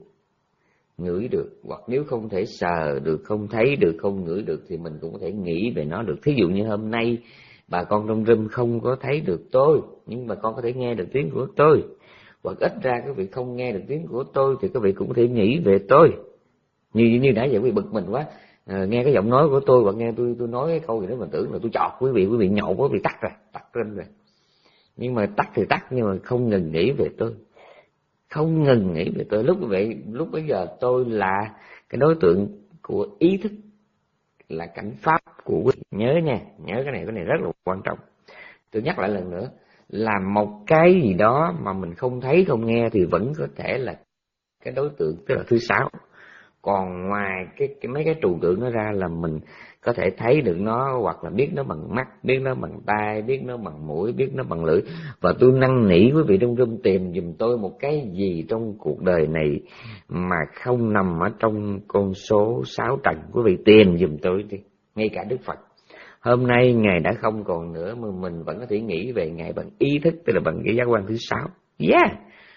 ngửi được. Hoặc nếu không thể sờ được, không thấy được, không ngửi được thì mình cũng có thể nghĩ về nó được. Thí dụ như hôm nay bà con trong room không có thấy được tôi, nhưng bà con có thể nghe được tiếng của tôi. Hoặc ít ra các vị không nghe được tiếng của tôi thì các vị cũng có thể nghĩ về tôi. Như như nãy giờ quý vị bực mình quá, à, nghe cái giọng nói của tôi hoặc nghe tôi tôi nói cái câu gì đó mình tưởng là tôi chọt quý vị, quý vị nhậu quá, quý vị tắt rồi, tắt lên rồi. Nhưng mà tắt thì tắt, nhưng mà không ngừng nghĩ về tôi, không ngừng nghĩ về tôi. Lúc vậy, lúc bây giờ tôi là cái đối tượng của ý thức, là cảnh pháp của quý vị. Nhớ nha, nhớ cái này, cái này rất là quan trọng. Tôi nhắc lại lần nữa, là một cái gì đó mà mình không thấy không nghe thì vẫn có thể là cái đối tượng, tức là thứ sáu. Còn ngoài cái, cái mấy cái trừu tượng nó ra là mình có thể thấy được nó, hoặc là biết nó bằng mắt, biết nó bằng tai, biết nó bằng mũi, biết nó bằng lưỡi. Và tôi năn nỉ quý vị trong room tìm giùm tôi một cái gì trong cuộc đời này mà không nằm ở trong con số sáu trần. Quý vị tìm giùm tôi đi. Ngay cả Đức Phật hôm nay Ngài đã không còn nữa, mà mình vẫn có thể nghĩ về Ngài bằng ý thức, tức là bằng cái giác quan thứ sáu. Yeah!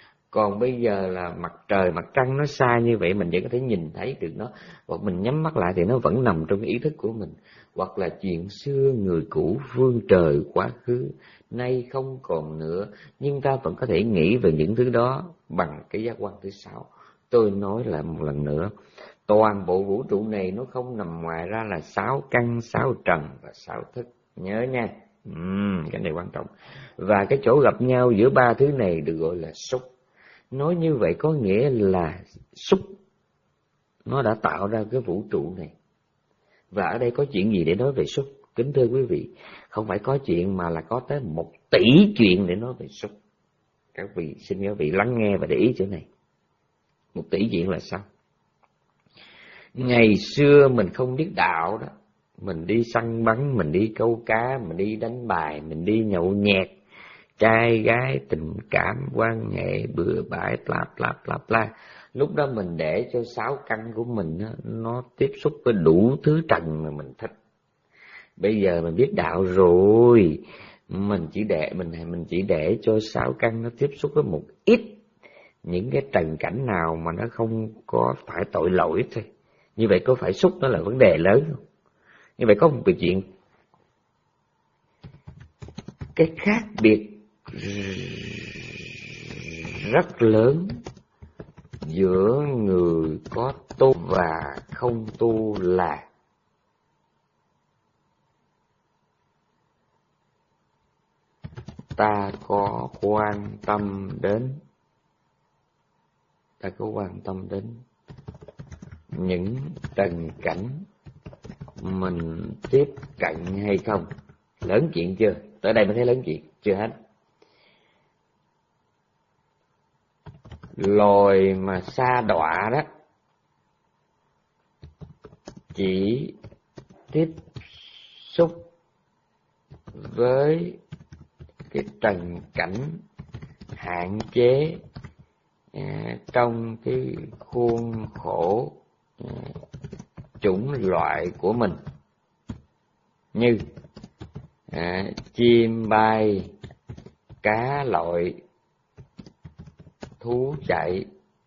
Còn bây giờ là mặt trời, mặt trăng nó xa như vậy mình vẫn có thể nhìn thấy được nó. Hoặc mình nhắm mắt lại thì nó vẫn nằm trong ý thức của mình. Hoặc là chuyện xưa, người cũ, phương trời, quá khứ, nay không còn nữa. Nhưng ta vẫn có thể nghĩ về những thứ đó bằng cái giác quan thứ sáu. Tôi nói lại một lần nữa, toàn bộ vũ trụ này nó không nằm ngoài ra là sáu căn, sáu trần và sáu thức. Nhớ nha, uhm, cái này quan trọng. Và cái chỗ gặp nhau giữa ba thứ này được gọi là xúc. Nói như vậy có nghĩa là xúc nó đã tạo ra cái vũ trụ này. Và ở đây có chuyện gì để nói về xúc? Kính thưa quý vị, không phải có chuyện mà là có tới một tỷ chuyện để nói về xúc. Các vị xin các vị lắng nghe và để ý chỗ này. Một tỷ chuyện là sao? Ngày xưa mình không biết đạo đó, mình đi săn bắn, mình đi câu cá, mình đi đánh bài, mình đi nhậu nhẹt, trai gái, tình cảm, quan hệ, bừa bãi, bla bla bla bla. Lúc đó mình để cho sáu căn của mình nó, nó tiếp xúc với đủ thứ trần mà mình thích. Bây giờ mình biết đạo rồi, mình chỉ để mình mình chỉ để cho sáu căn nó tiếp xúc với một ít những cái trần cảnh nào mà nó không có phải tội lỗi thôi. Như vậy có phải xúc nó là vấn đề lớn không? Như vậy có một cái chuyện, cái khác biệt rất lớn giữa người có tu và không tu là ta có quan tâm đến ta có quan tâm đến những trần cảnh mình tiếp cận hay không. Lớn chuyện chưa? Tới đây mới thấy lớn chuyện chưa hết. loài mà sa đọa đó chỉ tiếp xúc với cái trần cảnh hạn chế à, trong cái khuôn khổ à, chủng loại của mình, như à, chim bay, cá lội, thú chạy.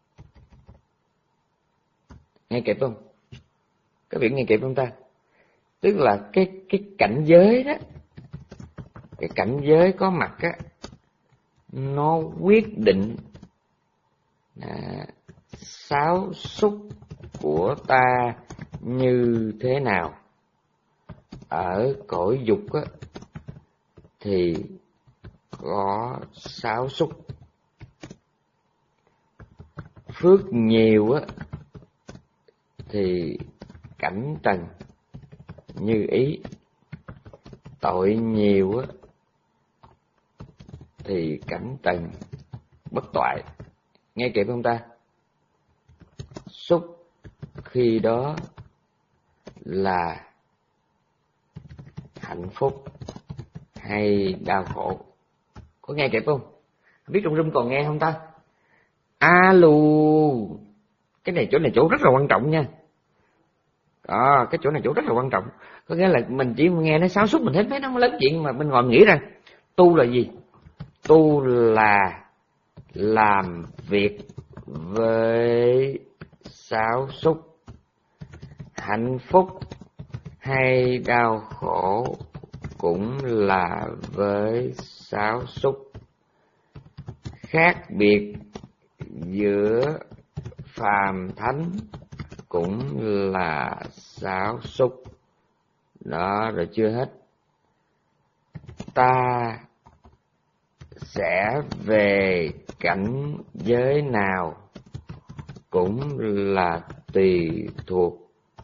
Nghe kịp không? Các vị nghe kịp không ta? Tức là cái cái cảnh giới đó, cái cảnh giới có mặt á, nó quyết định à, sáo xúc của ta như thế nào. Ở cõi dục á thì có sáo xúc, phước nhiều á thì cảnh trần như ý, tội nhiều á thì cảnh trần bất toại. Nghe kịp không ta? Xúc khi đó là hạnh phúc hay đau khổ. Có nghe kịp không? Không biết trong room còn nghe không ta? Alo, cái này chỗ này chỗ rất là quan trọng nha. À, cái chỗ này chỗ rất là quan trọng. Có nghĩa là mình chỉ nghe nó sáo xúc mình thấy nó lớn chuyện, mà mình ngồi nghĩ rằng tu là gì? Tu là làm việc với sáo xúc, hạnh phúc hay đau khổ cũng là với sáo xúc. Khác biệt giữa phàm thánh cũng là sáo xúc. Đó, rồi chưa hết. Ta sẽ về cảnh giới nào cũng là tùy thuộc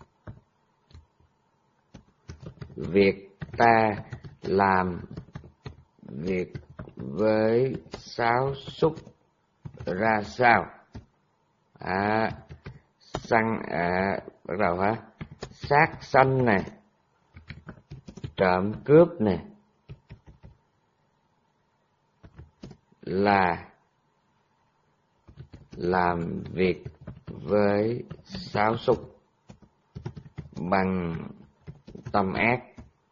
việc ta làm việc với sáo xúc ra sao. À, săn à, bắt đầu hả? Sát sanh nè, trộm cướp nè, là làm việc với sáo xúc bằng tâm ác.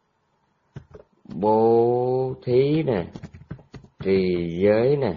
Bố thí nè, trì giới nè,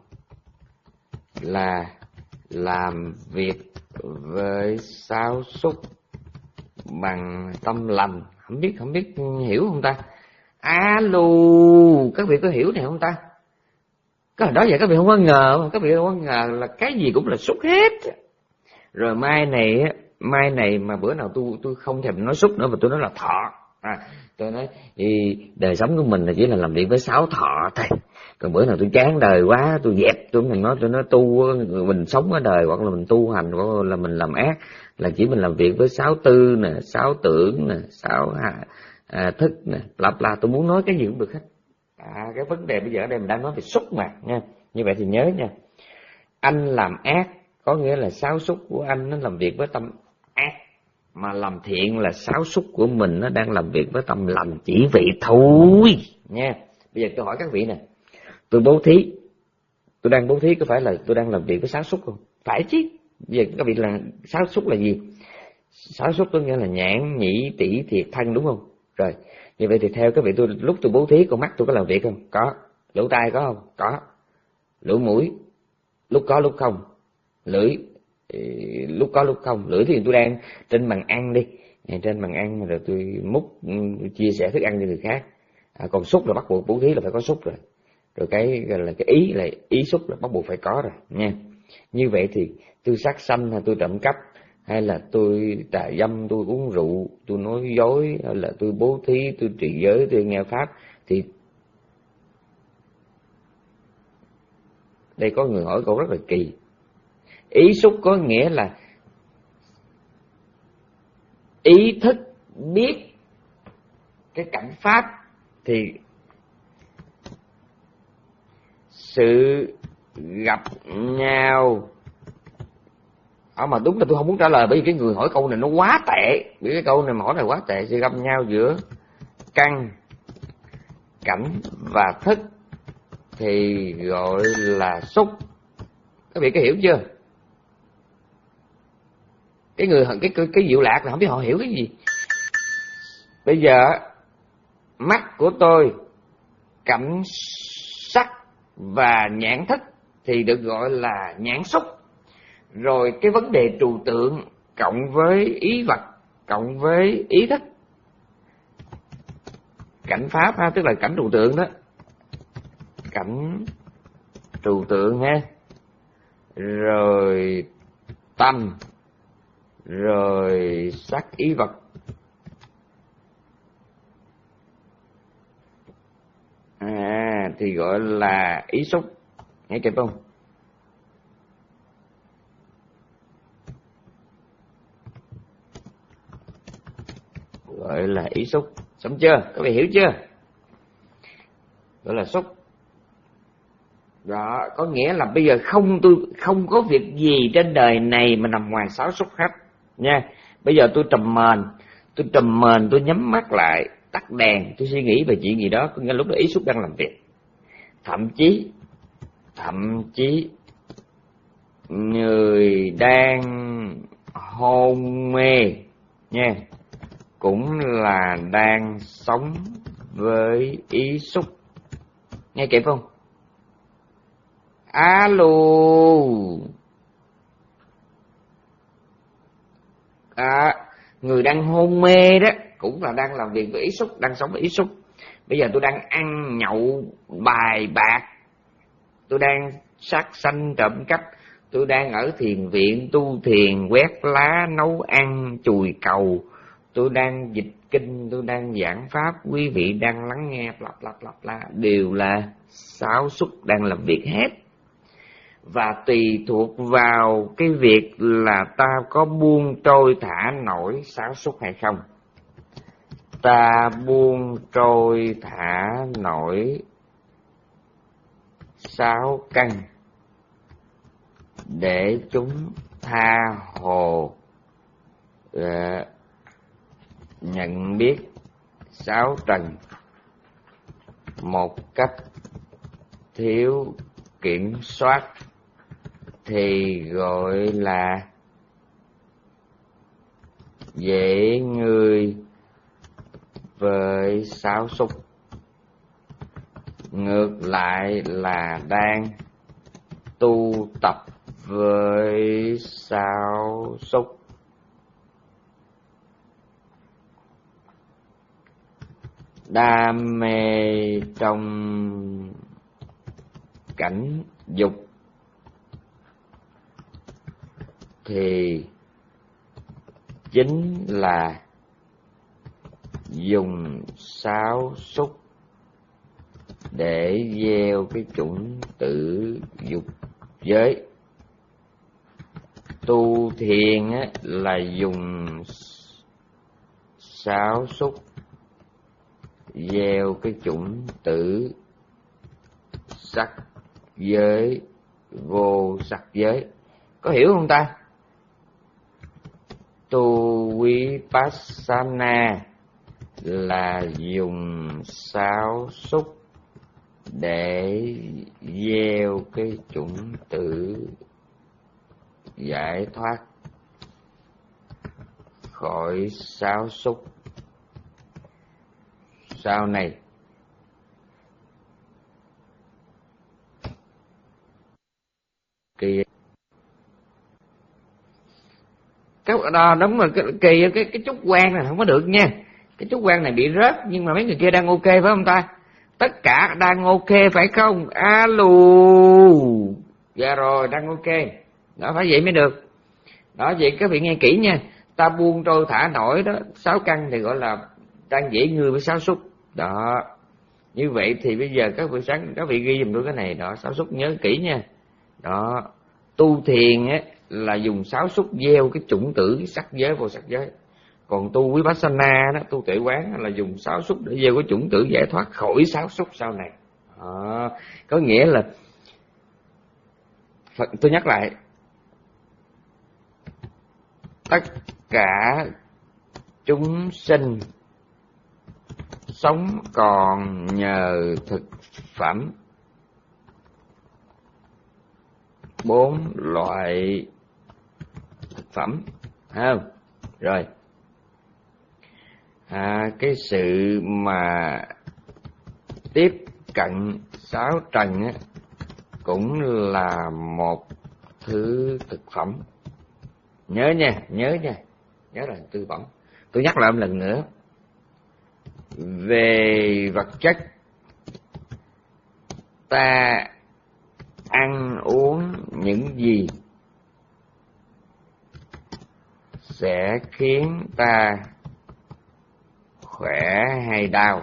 là làm việc với sáo xúc bằng tâm lành. Không biết không biết hiểu không ta? Alo, các vị có hiểu này không ta? Cái hồi đó giờ các vị không có ngờ, các vị không có ngờ là cái gì cũng là xúc hết. Rồi mai này mai này mà bữa nào tôi tôi không thèm nói xúc nữa mà tôi nói là thọ. À, tôi nói thì đời sống của mình là chỉ là làm việc với sáu thọ thôi. Còn bữa nào tôi chán đời quá, tôi dẹp, tôi mình nói tôi nói tu, mình sống ở đời hoặc là mình tu hành hoặc là mình làm ác, là chỉ mình làm việc với sáu tư nè, sáu tưởng nè, sáu à, thức nè, lặp là tôi muốn nói cái gì cũng được hết. À, cái vấn đề bây giờ ở đây mình đang nói về xúc mà nha. Như vậy thì nhớ nha, anh làm ác có nghĩa là sáo xúc của anh nó làm việc với tâm ác, mà làm thiện là sáo xúc của mình nó đang làm việc với tâm lành, chỉ vậy thôi nha. Bây giờ tôi hỏi các vị nè, tôi bố thí, tôi đang bố thí có phải là tôi đang làm việc với sáo xúc không? Phải chứ. Bây giờ các vị là sáo xúc là gì? Sáo xúc có nghĩa là nhãn, nhĩ, tỷ, thiệt, thân, đúng không? Rồi, như vậy thì theo các vị, tôi lúc tôi bố thí con mắt tôi có làm việc không? Có. Lỗ tai có không? Có. Lỗ mũi lúc có lúc không. Lưỡi lúc có lúc không. Lưỡi thì tôi đang trên bàn ăn đi, trên bàn ăn rồi tôi múc chia sẻ thức ăn cho người khác. À, còn xúc là bắt buộc bố thí là phải có xúc rồi. Rồi cái là cái ý là ý xúc là bắt buộc phải có rồi nha. Như vậy thì tôi sát sanh hay tôi trộm cắp hay là tôi tà dâm, tôi uống rượu, tôi nói dối, hay là tôi bố thí, tôi trì giới, tôi nghe pháp, thì đây có người hỏi câu rất là kỳ. Ý xúc có nghĩa là ý thức biết cái cảnh pháp, thì sự gặp nhau À, mà đúng là tôi không muốn trả lời, bởi vì cái người hỏi câu này nó quá tệ. Bởi cái câu này mà hỏi này quá tệ. Sự gặp nhau giữa căn, cảnh và thức thì gọi là xúc. Các vị có hiểu chưa? Cái người cái cái, cái diệu lạc là không biết họ hiểu cái gì. Bây giờ mắt của tôi cảnh sắc và nhãn thức thì được gọi là nhãn xúc. Rồi cái vấn đề trừu tượng cộng với ý vật cộng với ý thức, cảnh pháp ha, tức là cảnh trừu tượng đó, cảnh trừu tượng ha, rồi tâm, rồi sắc ý vật. À, thì gọi là ý xúc. Nghe kịp không? Gọi là ý xúc. Xong chưa? Các vị hiểu chưa? Gọi là xúc. Đó, có nghĩa là bây giờ không tôi không có việc gì trên đời này mà nằm ngoài sáu xúc hết nha. Bây giờ tôi trầm mền, tôi trầm mền, tôi nhắm mắt lại, tắt đèn, tôi suy nghĩ về chuyện gì đó, có nghĩa lúc đó ý xúc đang làm việc. Thậm chí thậm chí người đang hôn mê nha, cũng là đang sống với ý xúc. Nghe kịp không? Alo. À, người đang hôn mê đó cũng là đang làm việc với ý xúc, đang sống với ý xúc. Bây giờ tôi đang ăn nhậu bài bạc, tôi đang sát sanh trộm cắp, tôi đang ở thiền viện tu thiền, quét lá, nấu ăn, chùi cầu, tôi đang dịch kinh, tôi đang giảng pháp, quý vị đang lắng nghe, lặp lặp lặp la, đều là sáu xúc đang làm việc hết. Và tùy thuộc vào cái việc là ta có buông trôi thả nổi sáu xúc hay không. Ta buông trôi thả nổi sáu căn để chúng tha hồ uh, nhận biết sáu trần một cách thiếu kiểm soát thì gọi là dễ người với sáu xúc. Ngược lại là đang tu tập với sáu xúc. Đam mê trong cảnh dục thì chính là dùng sáu xúc để gieo cái chủng tử dục giới. Tu thiền á, là dùng sáu xúc gieo cái chủng tử sắc giới, vô sắc giới. Có hiểu không ta? Tu Vipassana là dùng sáu xúc để gieo cái chủng tử giải thoát khỏi sáu xúc. Sau này kỳ cái đó đúng rồi, cái kỳ cái cái chút quan này không có được nha. Cái chút quan này bị rớt, nhưng mà mấy người kia đang ok phải không ta? Tất cả đang ok phải không? Alo. Dạ rồi, đang ok. Đó, phải vậy mới được. Đó, vậy các vị nghe kỹ nha. Ta buông trôi thả nổi đó, sáu căn thì gọi là đang dễ người với sáu xúc. Đó. Như vậy thì bây giờ các vị sáng các vị ghi dùm tôi cái này đó, sáu xúc nhớ kỹ nha. Đó. Tu thiền á là dùng sáu xúc gieo cái chủng tử cái sắc giới vô sắc giới. Còn tu Vipassana đó, tu tuệ quán là dùng sáu xúc để gieo cái chủng tử giải thoát khỏi sáu xúc sau này. Đó. Có nghĩa là tôi nhắc lại, tất cả chúng sinh sống còn nhờ thực phẩm. Bốn loại thực phẩm, không? Rồi, à, cái sự mà tiếp cận sáu trần á, cũng là một thứ thực phẩm. Nhớ nha, nhớ nha, nhớ là tư phẩm. Tôi nhắc lại một lần nữa, về vật chất ta ăn uống những gì sẽ khiến ta khỏe hay đau.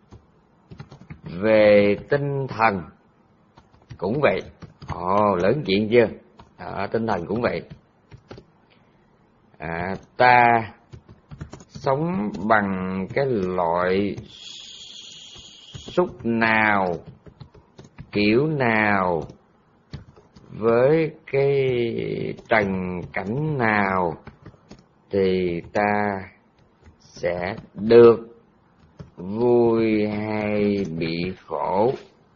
Về tinh thần cũng vậy. Ồ, lớn chuyện chưa? À, tinh thần cũng vậy. À, ta sống bằng cái loại xúc nào, kiểu nào, với cái trần cảnh nào thì ta sẽ được vui hay bị khổ,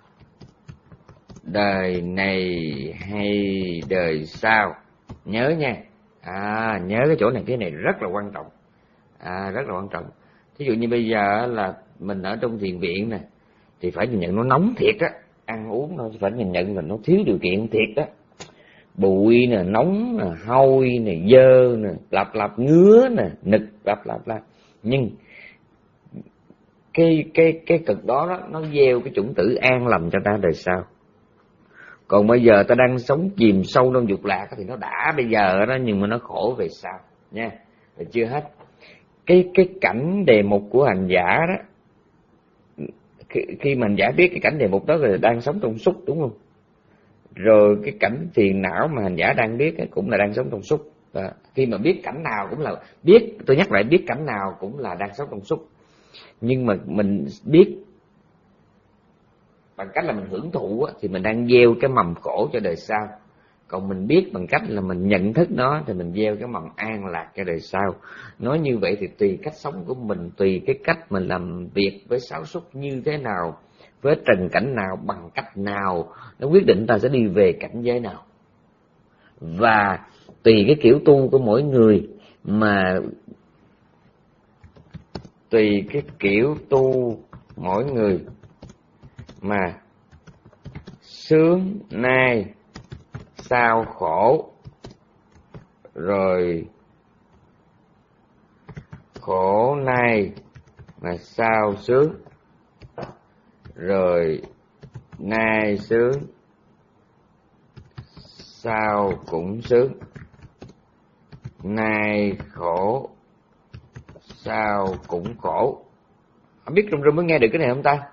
đời này hay đời sau. Nhớ nha, à, nhớ cái chỗ này, cái này rất là quan trọng, à, rất là quan trọng. Thí dụ như bây giờ là mình ở trong thiền viện nè, thì phải nhìn nhận nó nóng thiệt á, ăn uống nó phải nhìn nhận là nó thiếu điều kiện thiệt á, bụi nè, nóng nè, hôi nè, dơ nè, lặp lặp ngứa nè, nực lặp lặp lặp. Nhưng cái cái cái cực đó, đó nó gieo cái chủng tử an lành cho ta đời sau. Còn bây giờ ta đang sống chìm sâu trong dục lạc thì nó đã bây giờ đó, nhưng mà nó khổ về sau nha. Rồi chưa hết, cái cái cảnh đề mục của hành giả đó, khi, khi mà hành giả biết cái cảnh đề mục đó là đang sống trong xúc, đúng không? Rồi cái cảnh phiền não mà hành giả đang biết cũng là đang sống trong xúc. À, khi mà biết cảnh nào cũng là biết, tôi nhắc lại, biết cảnh nào cũng là đang sống trong xúc. Nhưng mà mình biết bằng cách là mình hưởng thụ á, thì mình đang gieo cái mầm khổ cho đời sau. Còn mình biết bằng cách là mình nhận thức nó thì mình gieo cái mầm an lạc cho đời sau. Nói như vậy thì tùy cách sống của mình, tùy cái cách mình làm việc với sáu xúc như thế nào, với trần cảnh nào, bằng cách nào, nó quyết định ta sẽ đi về cảnh giới nào. Và tùy cái kiểu tu của mỗi người mà tùy cái kiểu tu mỗi người mà sướng nay sao khổ, rồi khổ nay mà sao sướng, rồi nay sướng sao cũng sướng, nay khổ sao cũng khổ. Không biết trong rừng mới nghe được cái này không ta?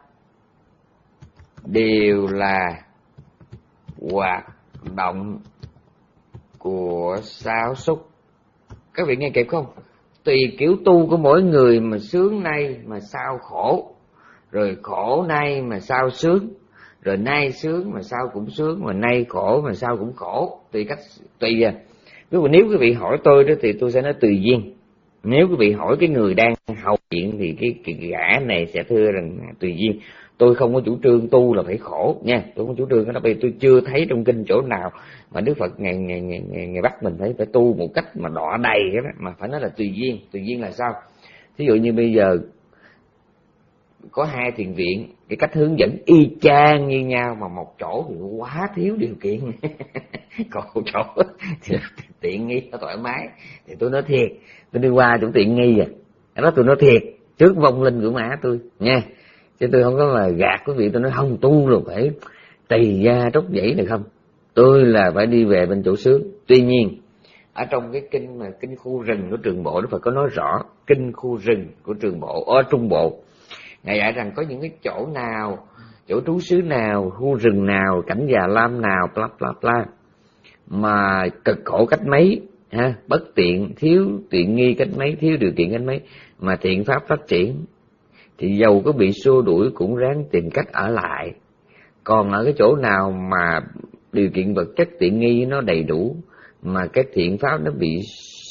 Đều là hoạt động của sáu xúc. Các vị nghe kịp không? Tùy kiểu tu của mỗi người mà sướng nay mà sao khổ, rồi khổ nay mà sao sướng, rồi nay sướng mà sao cũng sướng, mà nay khổ mà sao cũng khổ. Tùy cách, tùy à. Nếu quý vị hỏi tôi đó thì tôi sẽ nói tùy duyên. Nếu quý vị hỏi cái người đang hậu chuyện thì cái, cái gã này sẽ thưa rằng tùy duyên. Tôi không có chủ trương tu là phải khổ nha, tôi không có chủ trương đó. Bây giờ tôi chưa thấy trong kinh chỗ nào mà Đức Phật ngày ngày ngày ngày, ngày bắt mình phải phải tu một cách mà đọa đầy cái đó, mà phải nói là tùy duyên. Tùy duyên là sao? Thí dụ như bây giờ có hai thiền viện, cái cách hướng dẫn y chang như nhau mà một chỗ thì quá thiếu điều kiện còn một chỗ thì tiện nghi, nó thoải mái. Thì tôi nói thiệt, tôi đi qua chỗ tiện nghi à, đó tôi nói thiệt trước vong linh của má tôi nha, chứ tôi không có mà gạt quý vị. Tôi nói không, tu rồi phải tỳ da tróc dãy được không, tôi là phải đi về bên chỗ sướng. Tuy nhiên ở trong cái kinh mà kinh khu rừng của Trường Bộ, Đức Phật có nói rõ kinh khu rừng của Trường Bộ ở Trung Bộ, ngài dạy rằng có những cái chỗ nào, chỗ trú xứ nào, khu rừng nào, cảnh già lam nào, bla bla bla, mà cực khổ cách mấy, ha, bất tiện, thiếu tiện nghi cách mấy, thiếu điều kiện cách mấy, mà thiện pháp phát triển, thì dầu có bị xua đuổi cũng ráng tìm cách ở lại. Còn ở cái chỗ nào mà điều kiện vật chất tiện nghi nó đầy đủ, mà cái thiện pháp nó bị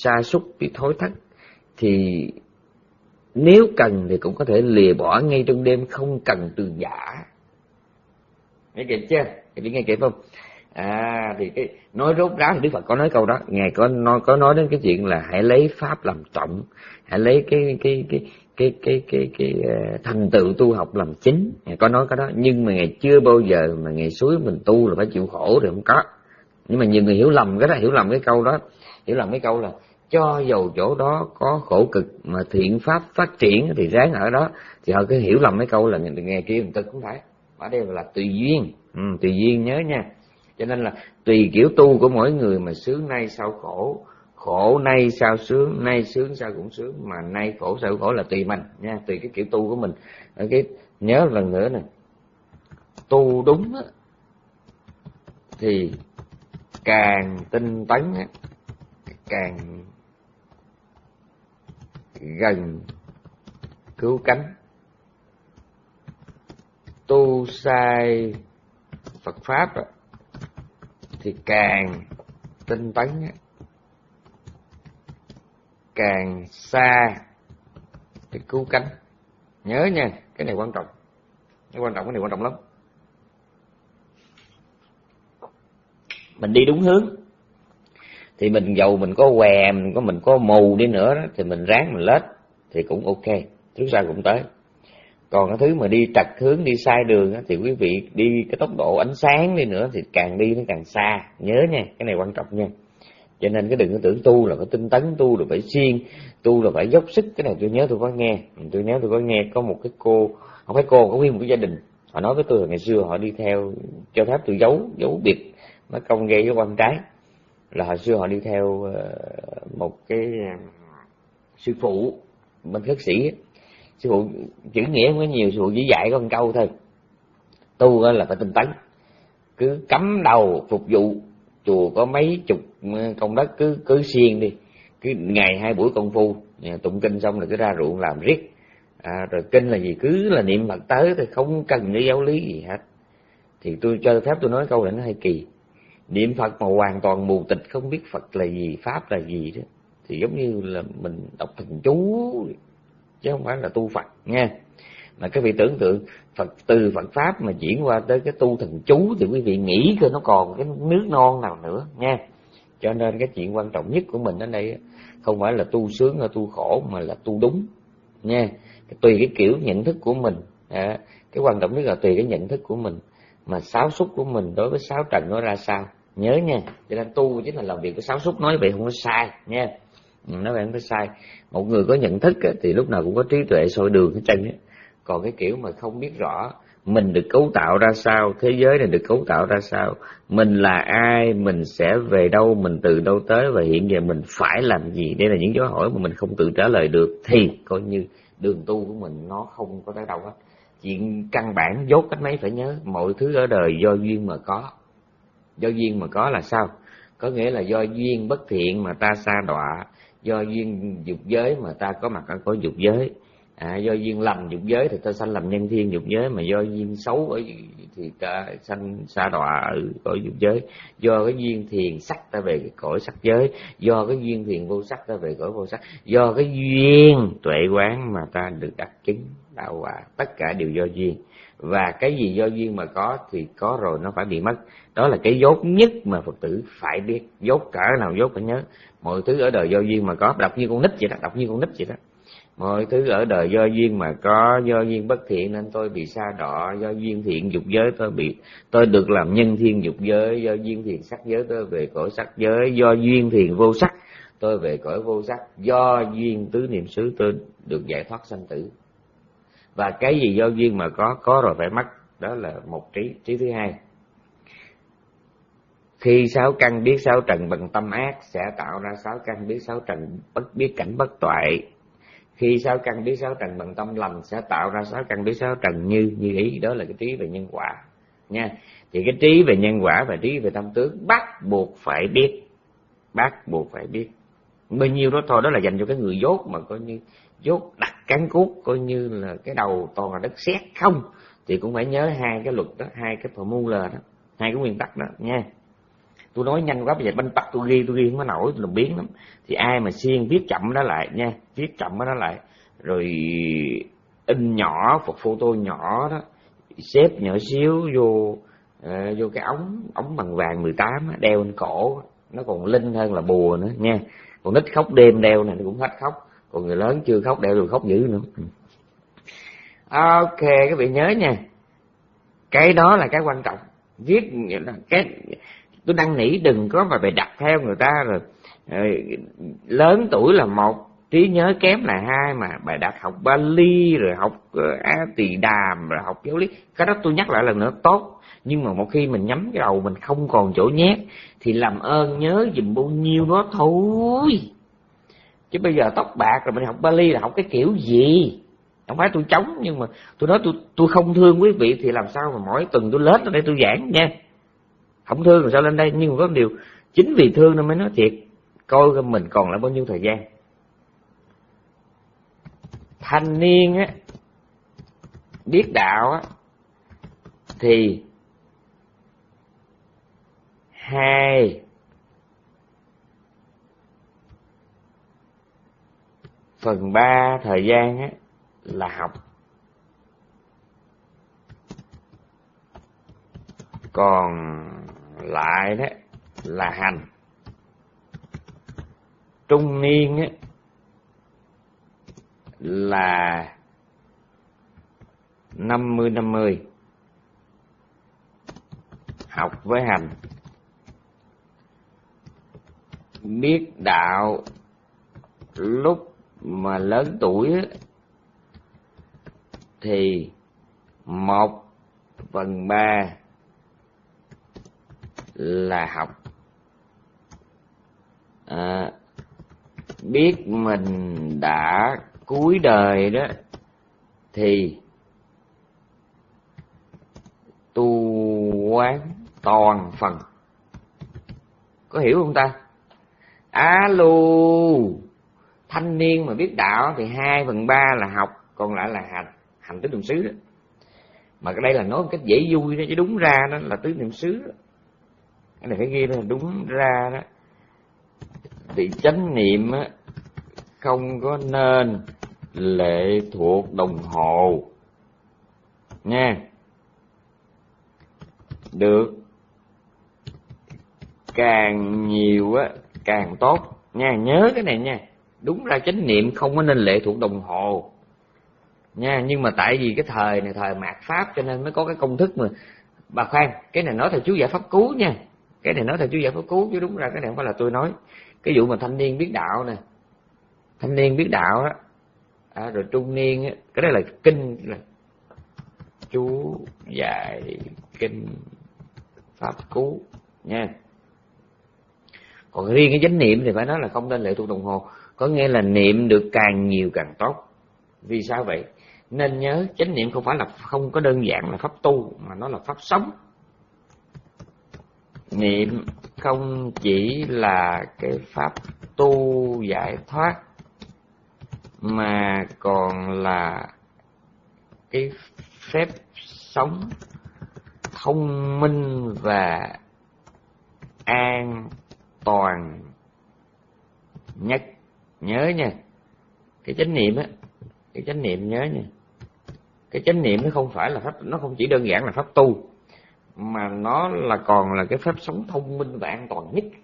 sa sút, bị thối thất, thì nếu cần thì cũng có thể lìa bỏ ngay trong đêm, không cần từ giả. Nghe kịp chưa? Các biết nghe kịp không? À thì cái nói rốt ráo thì Đức Phật có nói câu đó, ngài có nói có nói đến cái chuyện là hãy lấy pháp làm trọng, hãy lấy cái cái cái cái cái cái cái, cái thành tựu tu học làm chính. Ngài có nói cái đó, nhưng mà ngài chưa bao giờ mà ngài xúi mình tu là phải chịu khổ thì không có. Nhưng mà nhiều người hiểu lầm cái đó, hiểu lầm cái câu đó, hiểu lầm cái câu là cho dầu chỗ đó có khổ cực mà thiện pháp phát triển thì ráng ở đó, thì họ cứ hiểu lầm cái câu là ngày kia người ta cũng phải. Ở đây là tùy duyên, ừ, tùy duyên nhớ nha. Cho nên là tùy kiểu tu của mỗi người mà sướng nay sau khổ, khổ nay sao sướng, nay sướng sao cũng sướng, mà nay khổ sao khổ là tùy mình nha, tùy cái kiểu tu của mình. Cái nhớ lần nữa nè, tu đúng á, thì càng tinh tấn á, càng gần cứu cánh. Tu sai Phật pháp á, thì càng tinh tấn á, càng xa cái cứu cánh. Nhớ nha, cái này quan trọng, cái quan trọng, cái này quan trọng lắm. Mình đi đúng hướng thì mình dầu mình có què, mình có mình có mù đi nữa đó, thì mình ráng mình lết thì cũng ok, trước sau cũng tới. Còn cái thứ mà đi trật hướng, đi sai đường á, thì quý vị đi cái tốc độ ánh sáng đi nữa thì càng đi nó càng xa. Nhớ nha, cái này quan trọng nha. Cho nên cái đừng có tưởng tu là phải tinh tấn, tu là phải siêng, tu là phải dốc sức. Cái này tôi nhớ tôi có nghe, tôi nhớ tôi có nghe có một cái cô, không phải cô, có nguyên một cái gia đình, họ nói với tôi là ngày xưa họ đi theo cho phép tôi giấu giấu biệt nó công gây cái quan trái, là hồi xưa họ đi theo một cái sư phụ bên khất sĩ. Sư phụ chữ nghĩa không có nhiều, sư phụ chỉ dạy có một câu thôi: tu là phải tinh tấn, cứ cắm đầu phục vụ, chùa có mấy chục công đất cứ cứ siêng đi, cứ ngày hai buổi công phu, tụng kinh xong rồi cứ ra ruộng làm riết. À, rồi kinh là gì, cứ là niệm Phật tới thì không cần cái giáo lý gì hết. Thì tôi cho phép tôi nói câu này nó hơi kỳ, niệm Phật mà hoàn toàn mù tịch, không biết Phật là gì, pháp là gì đó, thì giống như là mình đọc thần chú chứ không phải là tu Phật nha. Mà các vị tưởng tượng Phật từ Phật pháp mà chuyển qua tới cái tu thần chú thì quý vị nghĩ coi nó còn cái nước non nào nữa nha. Cho nên cái chuyện quan trọng nhất của mình ở đây không phải là tu sướng hay tu khổ, mà là tu đúng nha. Tùy cái kiểu nhận thức của mình, à, cái quan trọng nhất là tùy cái nhận thức của mình mà sáu xúc của mình đối với sáu trần nó ra sao. Nhớ nha, cho nên tu chính là làm việc với sáu xúc, nói vậy không có sai nha. Nói vậy không có sai. Một người có nhận thức thì lúc nào cũng có trí tuệ soi đường hết trơn á. Còn cái kiểu mà không biết rõ mình được cấu tạo ra sao, thế giới này được cấu tạo ra sao, mình là ai, mình sẽ về đâu, mình từ đâu tới và hiện giờ mình phải làm gì, đây là những dấu hỏi mà mình không tự trả lời được, thì coi như đường tu của mình nó không có tới đâu hết. Chuyện căn bản dốt cách mấy phải nhớ, mọi thứ ở đời do duyên mà có. Do duyên mà có là sao? Có nghĩa là do duyên bất thiện mà ta sa đọa, do duyên dục giới mà ta có mặt ở cõi dục giới. À, do duyên lành dục giới thì ta sanh làm nhân thiên dục giới, mà do duyên xấu ở thì ta sanh sa đọa ở cõi dục giới. Do cái duyên thiền sắc ta về cõi sắc giới, do cái duyên thiền vô sắc ta về cõi vô sắc, do cái duyên tuệ quán mà ta được đắc chứng đạo quả. Tất cả đều do duyên, và cái gì do duyên mà có thì có rồi nó phải bị mất. Đó là cái dốt nhất mà Phật tử phải biết. Dốt cỡ nào dốt phải nhớ, mọi thứ ở đời do duyên mà có. Đọc như con nít vậy đó, đọc như con nít vậy đó. Mọi thứ ở đời do duyên mà có, do duyên bất thiện nên tôi bị sa đọa, do duyên thiện dục giới tôi bị tôi được làm nhân thiên dục giới, do duyên thiện sắc giới tôi về cõi sắc giới, do duyên thiện vô sắc tôi về cõi vô sắc, do duyên tứ niệm xứ tôi được giải thoát sanh tử. Và cái gì do duyên mà có, có rồi phải mất. Đó là một trí. Trí thứ hai, khi sáu căn biết sáu trần bằng tâm ác sẽ tạo ra sáu căn biết sáu trần bất biết cảnh bất toại. Khi sáu căn biết sáu trần bằng tâm lành sẽ tạo ra sáu căn biết sáu trần như như ý. Đó là cái trí về nhân quả nha. Thì cái trí về nhân quả và trí về tâm tướng bắt buộc phải biết, bắt buộc phải biết. Bao nhiêu đó thôi, đó là dành cho cái người dốt mà coi như dốt đặt cán cút, coi như là cái đầu toàn là đất sét không, thì cũng phải nhớ hai cái luật đó, hai cái formula đó, hai cái nguyên tắc đó nha. Tôi nói nhanh quá bây giờ banh tắc tôi ghi tôi ghi không có nổi, tôi làm biến lắm. Thì ai mà siêng viết chậm đó lại nha, viết chậm đó lại, rồi in nhỏ, phục photo nhỏ đó, xếp nhỏ xíu vô uh, vô cái ống ống bằng vàng mười tám á, đeo lên cổ, nó còn linh hơn là bùa nữa nha. Còn nít khóc đêm đeo này nó cũng hết khóc, còn người lớn chưa khóc đeo rồi khóc dữ nữa. Ok, các vị nhớ nha, cái đó là cái quan trọng. Viết cái tôi năn nỉ đừng có mà bày đặt theo người ta rồi, rồi lớn tuổi là một, trí nhớ kém là hai, mà bài đặt học Bali rồi học Á Tỳ Đàm rồi học giáo lý, cái đó tôi nhắc lại lần nữa tốt, nhưng mà một khi mình nhắm cái đầu mình không còn chỗ nhét thì làm ơn nhớ dùm bao nhiêu đó thôi. Chứ bây giờ tóc bạc rồi mình học Bali là học cái kiểu gì? Không phải tôi chống, nhưng mà tôi nói tôi tôi không thương quý vị thì làm sao mà mỗi tuần tôi lết ở đây tôi giảng nha. Không thương làm sao lên đây, nhưng mà có một điều, chính vì thương nên mới nói thiệt, coi coi mình còn lại bao nhiêu thời gian. Thanh niên á, biết đạo á, thì hai phần ba thời gian á là học, còn lại đó là hành. Trung niên á là năm mươi năm mươi, học với hành. Biết đạo lúc mà lớn tuổi á, thì một phần ba là học. À, biết mình đã cuối đời đó thì tu quán toàn phần. Có hiểu không ta? Alo, thanh niên mà biết đạo thì hai phần ba là học, còn lại là hành, hành tứ niệm xứ đó. Mà cái đây là nói một cách dễ vui đó, chứ đúng ra đó là tứ niệm xứ đó. Cái này phải ghi là đúng ra đó. Thì chánh niệm á, không có nên lệ thuộc đồng hồ nha. Được càng nhiều á càng tốt nha, nhớ cái này nha. Đúng ra chánh niệm không có nên lệ thuộc đồng hồ nha, nhưng mà tại vì cái thời này thời mạt Pháp cho nên mới có cái công thức mà. Bà khoan, cái này nói theo chú giải pháp cứu nha, cái này nói theo chú giải pháp cứu, chứ đúng ra cái này không phải là tôi nói. Cái vụ mà thanh niên biết đạo nè, thanh niên biết đạo đó, à, rồi trung niên á, cái đó là kinh, là chú giải kinh pháp cứu nha. Còn riêng cái chánh niệm thì phải nói là không nên lệ thuộc đồng hồ, có nghĩa là niệm được càng nhiều càng tốt. Vì sao vậy? Nên nhớ chánh niệm không phải là, không có đơn giản là pháp tu, mà nó là pháp sống. Niệm không chỉ là cái pháp tu giải thoát, mà còn là cái phép sống thông minh và an toàn nhất. Nhớ nha, cái chánh niệm á, cái chánh niệm nhớ nha, cái chánh niệm nó không phải là pháp, nó không chỉ đơn giản là pháp tu, mà nó là còn là cái phép sống thông minh và an toàn nhất.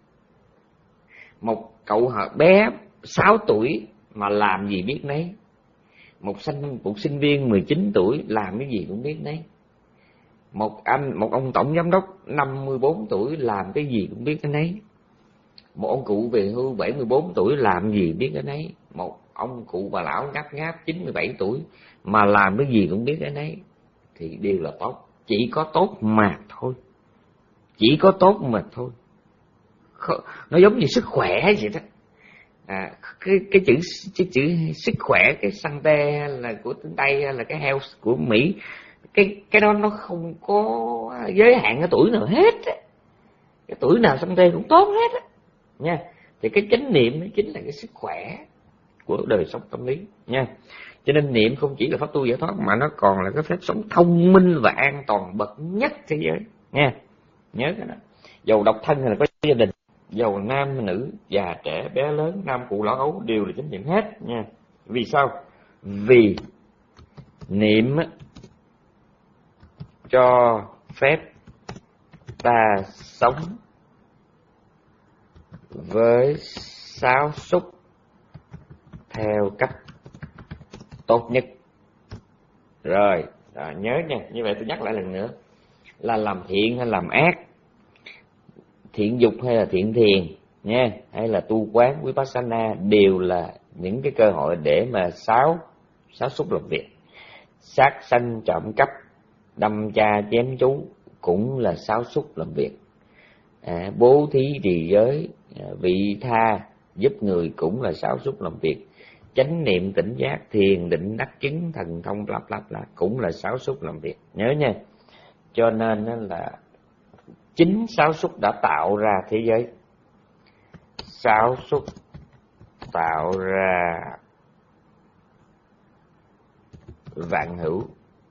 Một cậu bé sáu tuổi mà làm gì biết nấy, một sinh một sinh viên mười chín tuổi làm cái gì cũng biết nấy, một anh một ông tổng giám đốc năm mươi bốn tuổi làm cái gì cũng biết cái nấy, một ông cụ về hưu bảy mươi bốn tuổi làm gì biết cái nấy, một ông cụ bà lão ngáp ngáp chín mươi bảy tuổi mà làm cái gì cũng biết cái nấy, thì đều là tốt. Chỉ có tốt mà thôi, chỉ có tốt mà thôi. Nó giống như sức khỏe vậy đó. À, cái cái chữ cái chữ sức khỏe, cái santé là của tiếng Tây hay là cái health của Mỹ, cái cái đó nó không có giới hạn cái tuổi nào hết á. Cái tuổi nào santé cũng tốt hết á nha. Thì cái chánh niệm nó chính là cái sức khỏe của đời sống tâm lý nha. Cho nên niệm không chỉ là pháp tu giải thoát, mà nó còn là cái phép sống thông minh và an toàn bậc nhất thế giới nha. Nhớ cái đó. Dầu độc thân hay là có gia đình, dầu nam nữ, già trẻ bé lớn, nam phụ lão ấu đều là chánh niệm hết nha. Vì sao? Vì niệm cho phép ta sống với sáu xúc theo cách tốt nhất. Rồi, rồi nhớ nha, như vậy tôi nhắc lại lần nữa, là làm thiện hay làm ác, thiện dục hay là thiện thiền nha, hay là tu quán Vipassana, đều là những cái cơ hội để mà sáu sáu xúc làm việc. Sát sanh trộm cắp, đâm cha chém chú cũng là sáu xúc làm việc. À, bố thí trì giới, vị tha giúp người cũng là sáu xúc làm việc. Chánh niệm tỉnh giác, thiền định đắc chứng thần thông lặp lặp là cũng là sáu xúc làm việc, nhớ nha. Cho nên là chính sáu xúc đã tạo ra thế giới, sáu xúc tạo ra vạn hữu,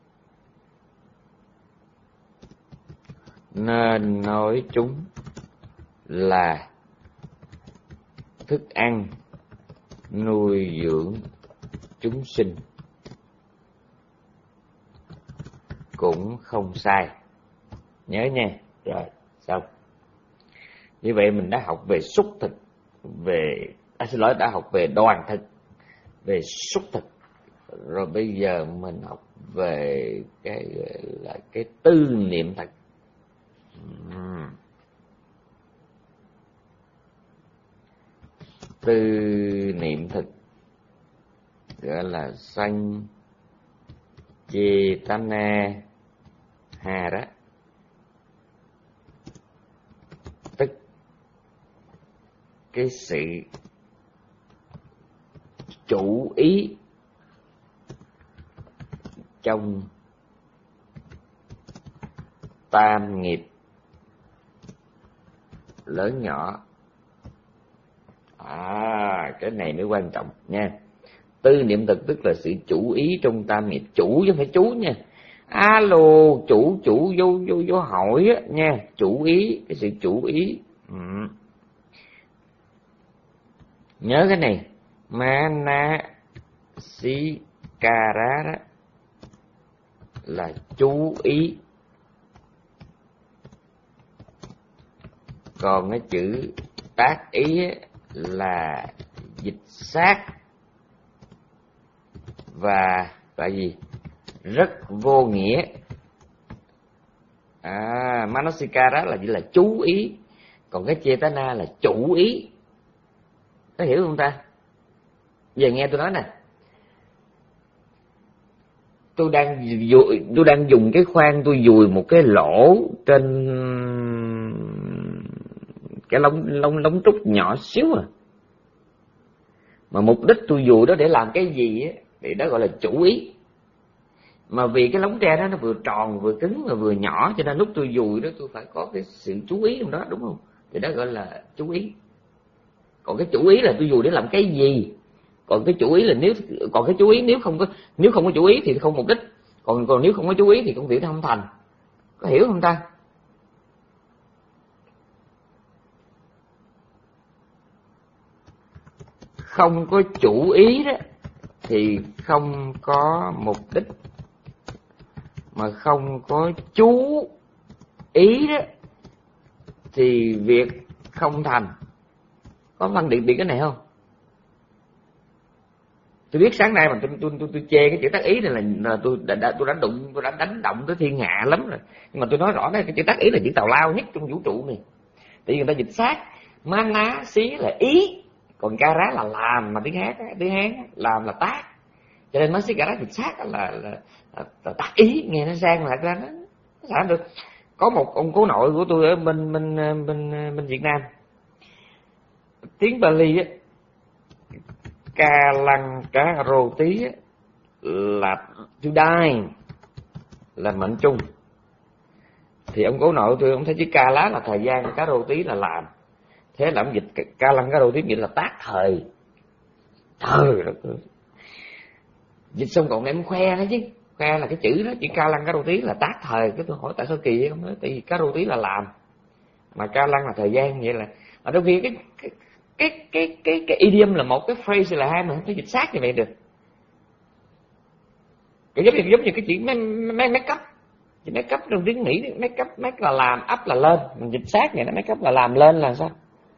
nên nói chúng là thức ăn nuôi dưỡng chúng sinh cũng không sai, nhớ nha. Rồi xong, như vậy mình đã học về xúc thực, về à, xin lỗi đã học về đoàn thực, về xúc thực. Rồi bây giờ mình học về cái là cái tư niệm thực. uhm. Tư niệm thực gọi là sanh chetana hà đó, tức cái sự chủ ý trong tam nghiệp lớn nhỏ. À, cái này mới quan trọng nha. Tư niệm thực tức là sự chủ ý trong tam nghiệp, chủ chứ không phải chú nha. Alo, chủ chủ vô vô vô hỏi á nha, chủ ý, cái sự chủ ý. Ừ. Nhớ cái này, mana si kara đó là chú ý, còn cái chữ tác ý là dịch sát và tại gì rất vô nghĩa. À, manasikara là chỉ là chú ý, còn cái chetana là chủ ý. Có hiểu không ta? Giờ nghe tôi nói nè, tôi đang dùi, tôi đang dùng cái khoan tôi dùi một cái lỗ trên cái lông lông lông trúc nhỏ xíu à, mà mục đích tôi dùi đó để làm cái gì á thì đó gọi là chủ ý. Mà vì cái lóng tre đó nó vừa tròn vừa cứng và vừa nhỏ, cho nên lúc tôi dùi đó tôi phải có cái sự chú ý trong đó, đúng không? Thì đó gọi là chú ý. Còn cái chủ ý là tôi dùi để làm cái gì? Còn cái chủ ý là nếu còn cái chú ý nếu không có nếu không có chủ ý thì không mục đích. Còn còn nếu không có chú ý thì công việc nó không thành. Có hiểu không ta? Không có chủ ý đó thì không có mục đích, mà không có chú ý đó thì việc không thành. Có phân biệt biệt cái này không? Tôi biết sáng nay mà tôi tôi tôi, tôi chê cái chữ tác ý này là, là tôi đã, đã tôi đã đụng tôi đã đánh động tới thiên hạ lắm rồi. Nhưng mà tôi nói rõ đây, cái chữ tác ý là chữ tào lao nhất trong vũ trụ này. Tại vì người ta dịch sát, mana xí là ý, còn kara là làm, mà tiếng hát tiếng hán làm là tác. Cho nên mới xí kara dịch sát là, là, là, là, là tác ý, nghe nó sang mà thật ra nó, nó sao được. Có một ông cố nội của tôi ở bên bên bên bên Việt Nam, tiếng Bali á, ca lăng cá rô tí là to die, là mệnh chung. Thì ông cố nội tôi ông thấy chữ ca lá là thời gian, cá rô tí là làm, thế là ông dịch ca lăng cá rô tí nghĩa là tác thời. Trời đất ơi, dịch xong còn em khoe đó chứ, khoe là cái chữ đó, chữ ca lăng cá rô tí là tác thời. Cái tôi hỏi tại sao kỳ vậy? Ông nói tại vì cá rô tí là làm, mà ca lăng là thời gian. Vậy là ở đâu khi cái cái cái cái cái cái idiom là một, cái phrase là hai, mà không thể dịch sát như vậy được. Cái giống như giống như cái chuyện make make make up, thì make up trong tiếng Mỹ, make up make là làm, up là lên, mình dịch sát này nó make up là làm lên là sao?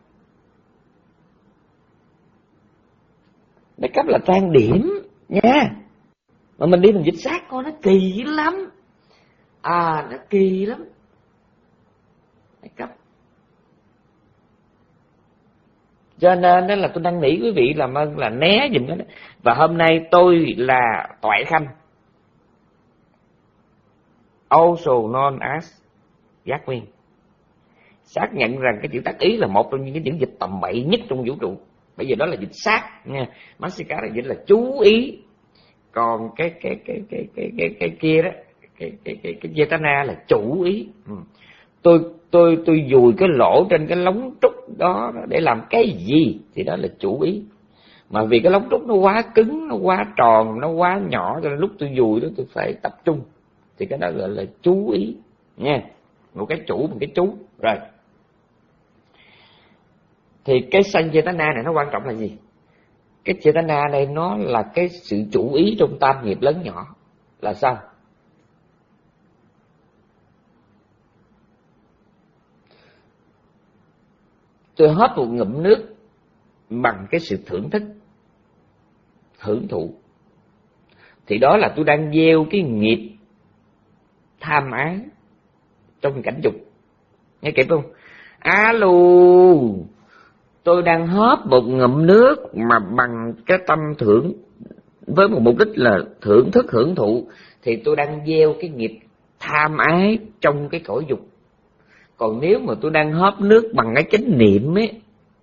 Make up là trang điểm nha, mà mình đi mình dịch sát coi nó kỳ lắm, à nó kỳ lắm. Make up. Cho nên đó là tôi năn nỉ quý vị làm ơn là né giùm cái đó. Và hôm nay tôi là Toại Khanh, also known as Giác Nguyên, xác nhận rằng cái chữ tác ý là một trong những cái chữ dịch tầm bậy nhất trong vũ trụ. Bây giờ đó là dịch sát nha, Masika là dịch là chú ý, còn cái cái cái cái cái cái cái kia đó, cái cái cái cái Chetana là chủ ý. Ừ. Tôi tôi tôi dùi cái lỗ trên cái lóng trúc đó để làm cái gì thì đó là chủ ý. Mà vì cái lóng trúc nó quá cứng, nó quá tròn, nó quá nhỏ, cho nên lúc tôi dùi đó tôi phải tập trung, thì cái đó gọi là chú ý nha. Một cái chủ, một cái chú. Rồi thì cái Sanchetana này nó quan trọng là gì? Cái Chetana này nó là cái sự chủ ý trong tam nghiệp lớn nhỏ. Là sao? Tôi hớp một ngụm nước bằng cái sự thưởng thức, hưởng thụ, thì đó là tôi đang gieo cái nghiệp tham ái trong cảnh dục. Nghe kịp không? Alo, tôi đang hớp một ngụm nước mà bằng cái tâm thưởng, với một mục đích là thưởng thức hưởng thụ, thì tôi đang gieo cái nghiệp tham ái trong cái cõi dục. Còn nếu mà tôi đang hớp nước bằng cái chánh niệm ấy,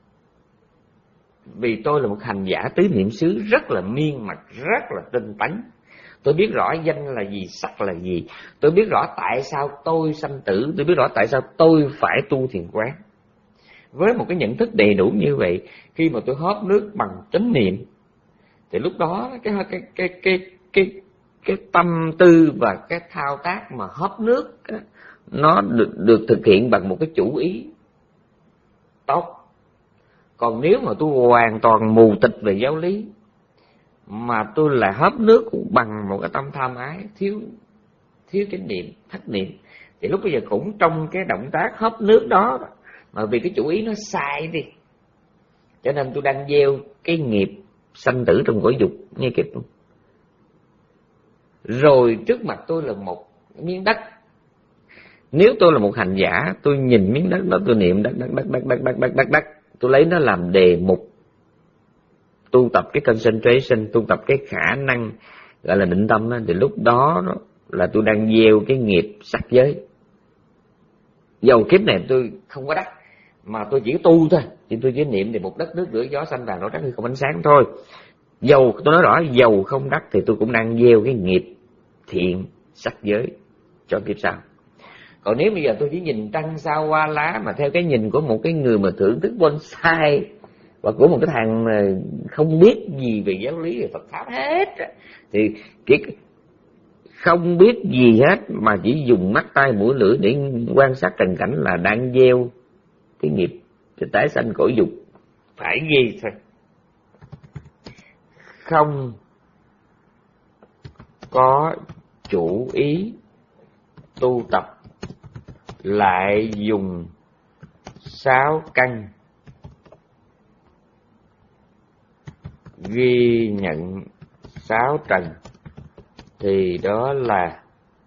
vì tôi là một hành giả tứ niệm xứ rất là miên mật, rất là tinh tấn, tôi biết rõ danh là gì, sắc là gì, tôi biết rõ tại sao tôi sanh tử, tôi biết rõ tại sao tôi phải tu thiền quán. Với một cái nhận thức đầy đủ như vậy, khi mà tôi hớp nước bằng chánh niệm, thì lúc đó cái cái cái cái cái cái tâm tư và cái thao tác mà hớp nước nó được, được thực hiện bằng một cái chủ ý tốt. Còn nếu mà tôi hoàn toàn mù tịch về giáo lý, mà tôi là hớp nước bằng một cái tâm tham ái, thiếu thiếu chánh niệm, thất niệm, thì lúc bây giờ cũng trong cái động tác hớp nước đó, mà vì cái chủ ý nó sai đi, cho nên tôi đang gieo cái nghiệp sanh tử trong cõi dục. Nghe kịp không? Rồi trước mặt tôi là một miếng đất. Nếu tôi là một hành giả, tôi nhìn miếng đất đó, tôi niệm đất đất đất đất đất đất đất đất đất, tôi lấy nó làm đề mục tu tập cái concentration, tu tập cái khả năng gọi là định tâm đó, thì lúc đó, đó là tôi đang gieo cái nghiệp sắc giới. Dầu kiếp này tôi không có đắc, mà tôi chỉ tu thôi, thì tôi chỉ niệm thì một đất nước lửa gió xanh vàng nổi trắng không ánh sáng thôi. Dầu tôi nói rõ, dầu không đắc thì tôi cũng đang gieo cái nghiệp thiện sắc giới cho kiếp sau. Còn nếu bây giờ tôi chỉ nhìn trăng sao hoa lá mà theo cái nhìn của một cái người mà thưởng thức bonsai, và của một cái thằng không biết gì về giáo lý, về Phật pháp hết, thì cái không biết gì hết mà chỉ dùng mắt tai mũi lưỡi để quan sát trần cảnh là đang gieo cái nghiệp thì tái sanh cõi dục. Phải gì thôi, không có chủ ý tu tập, lại dùng sáu căn ghi nhận sáu trần, thì đó là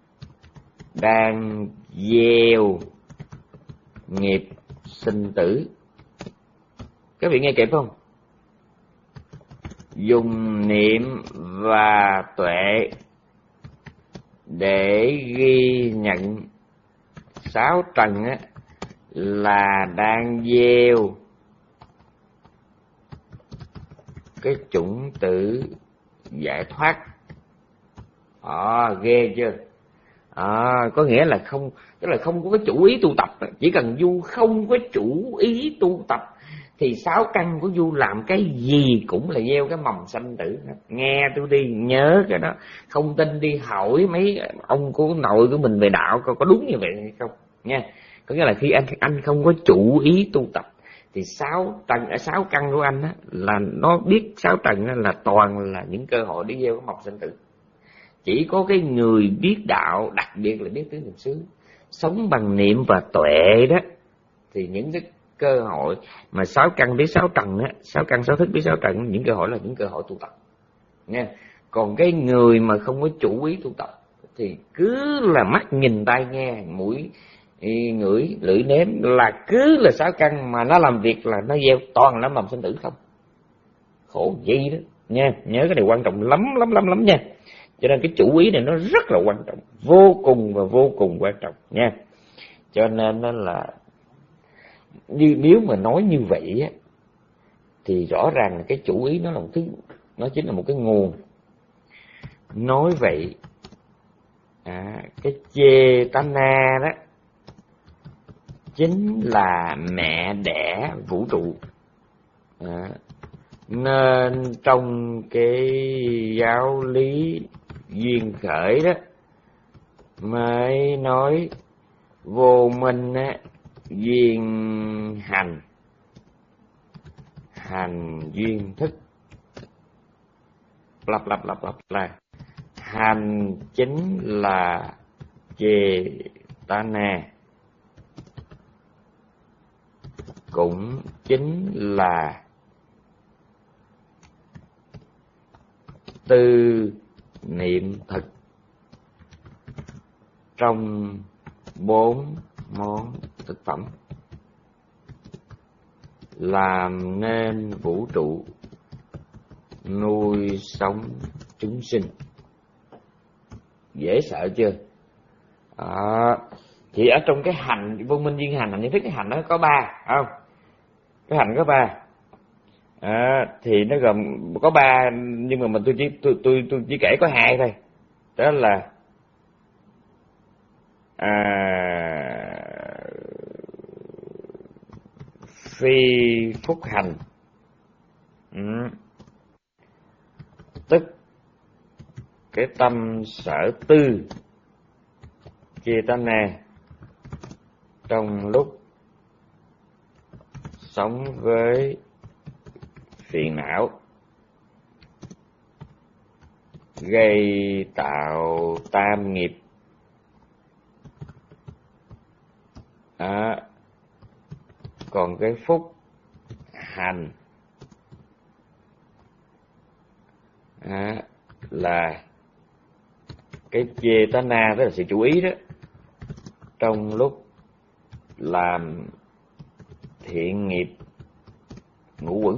đang gieo nghiệp sinh tử. Các vị nghe kịp không? Dùng niệm và tuệ để ghi nhận sáu trần á, là đang gieo cái chủng tử giải thoát. À, ghê chưa? À, có nghĩa là không, tức là không có cái chủ ý tu tập. Chỉ cần du không có chủ ý tu tập thì sáu căn của du làm cái gì cũng là gieo cái mầm sanh tử. Nghe tôi đi, nhớ cái đó. Không tin đi hỏi mấy ông của nội của mình về đạo coi có đúng như vậy hay không nha. Có nghĩa là khi anh anh không có chủ ý tu tập thì sáu tầng ở sáu căn của anh á, là nó biết sáu tầng là toàn là những cơ hội để gieo cái mọc sinh tử. Chỉ có cái người biết đạo, đặc biệt là biết tứ niệm xứ, sống bằng niệm và tuệ đó, thì những cái cơ hội mà sáu căn biết sáu trần á, sáu căn sáu thức biết sáu trần, những cơ hội là những cơ hội tu tập nha. Còn cái người mà không có chủ ý tu tập thì cứ là mắt nhìn tai nghe mũi ngửi lưỡi nếm là cứ là sáu căn mà nó làm việc là nó gieo toàn là mầm sinh tử không. Khổ gì đó nha, nhớ cái này quan trọng lắm lắm lắm lắm nha. Cho nên cái chủ ý này nó rất là quan trọng, vô cùng và vô cùng quan trọng nha. Cho nên nó là như nếu mà nói như vậy á, thì rõ ràng là cái chủ ý nó là một thứ, nó chính là một cái nguồn. Nói vậy à, cái Chetana đó chính là mẹ đẻ vũ trụ. À, nên trong cái giáo lý duyên khởi đó mới nói vô minh á, duyên hành, hành duyên thức, lặp lặp lặp lặp là hành chính là Chetana, cũng chính là tư niệm thực trong bốn món thực phẩm, làm nên vũ trụ, nuôi sống chúng sinh. Dễ sợ chưa? À, thì ở trong cái hành vô minh duyên hành, hành thức, cái hành nó có ba, không? Cái hành có ba. À, thì nó gồm có ba, nhưng mà mình tôi chỉ tôi tôi tôi chỉ kể có hai thôi. Đó là à, phi phúc hành, ừ. Tức cái tâm sở tư Chetana trong lúc sống với phiền não, gây tạo tam nghiệp. À, còn cái phúc hành à, là cái Chetana, tức là sự chú ý đó, trong lúc làm thiện nghiệp ngũ uẩn,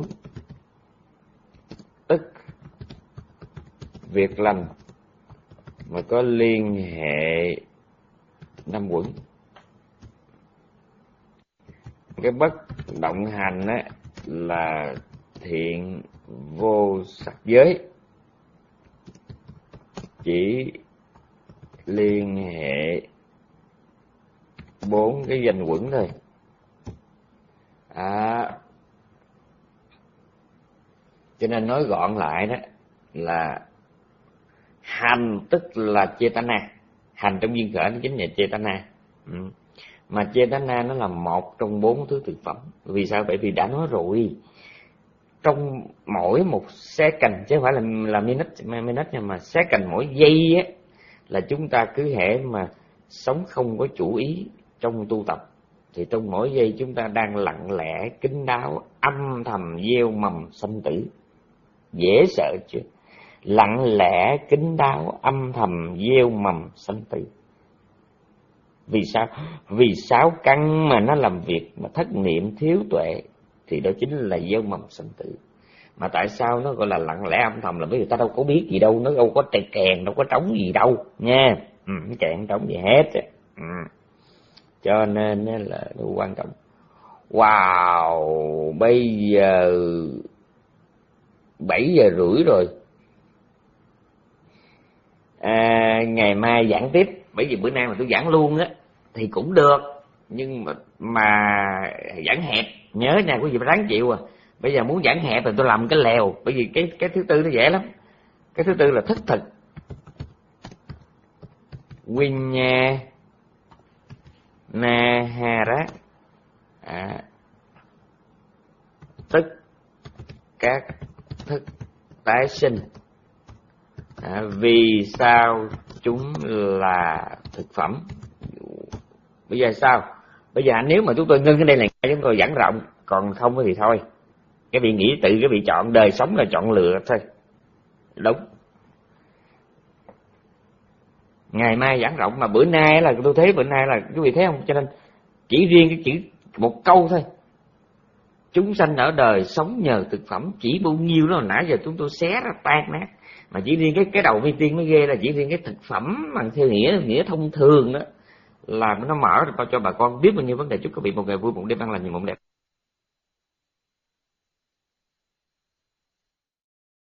tức việc lành mà có liên hệ năm uẩn. Cái bất động hành á là thiện vô sắc giới, chỉ liên hệ bốn cái danh uẩn thôi. À, cho nên nói gọn lại đó là hành tức là Chetana, hành trong duyên khởi nó chính là Chetana. Ừ. Mà Chetana nó là một trong bốn thứ thực phẩm. Vì sao? Bởi vì đã nói rồi, trong mỗi một second, chứ không phải là là minute, minute nhưng mà second, mỗi giây á, là chúng ta cứ hễ mà sống không có chủ ý trong tu tập, thì trong mỗi giây chúng ta đang lặng lẽ kín đáo âm thầm gieo mầm sanh tử. Dễ sợ chưa? Lặng lẽ kín đáo âm thầm gieo mầm sanh tử. Vì sao? Vì sáu căn mà nó làm việc mà thất niệm thiếu tuệ thì đó chính là gieo mầm sanh tử. Mà tại sao nó gọi là lặng lẽ âm thầm? Là bởi vì ta đâu có biết gì đâu, nó đâu có tè kèn, đâu có trống gì đâu nha. Ừ, kèn trống gì hết. Ừ. Cho nên là điều quan trọng. Wow, bây giờ bảy giờ rưỡi rồi. À, ngày mai giảng tiếp, bởi vì bữa nay mà tôi giảng luôn á thì cũng được, nhưng mà, mà giảng hẹp, nhớ nha quý vị phải ráng chịu à. Bây giờ muốn giảng hẹp thì tôi làm cái lèo, bởi vì cái cái thứ tư nó dễ lắm. Cái thứ tư là thức thực, nguyên nha Nahara, à, tất các thức tái sinh. À, vì sao chúng là thực phẩm? Bây giờ sao? Bây giờ nếu mà chúng tôi ngưng cái đây là chúng tôi giảng rộng, còn không thì thôi. Cái vị nghĩ tự cái vị chọn, đời sống là chọn lựa thôi. Đúng. Ngày mai giảng rộng, mà bữa nay là tôi thấy bữa nay là quý vị thấy không? Cho nên chỉ riêng cái chữ một câu thôi. Chúng sanh ở đời sống nhờ thực phẩm, chỉ bao nhiêu đó nãy giờ chúng tôi xé ra tan nát. Mà chỉ riêng cái cái đầu vi tiên mới ghê, là chỉ riêng cái thực phẩm bằng theo nghĩa nghĩa thông thường đó, là nó mở ra cho bà con biết bao nhiêu vấn đề. Chúc quý vị một ngày vui, một đêm an lành, nhiều mộng đẹp.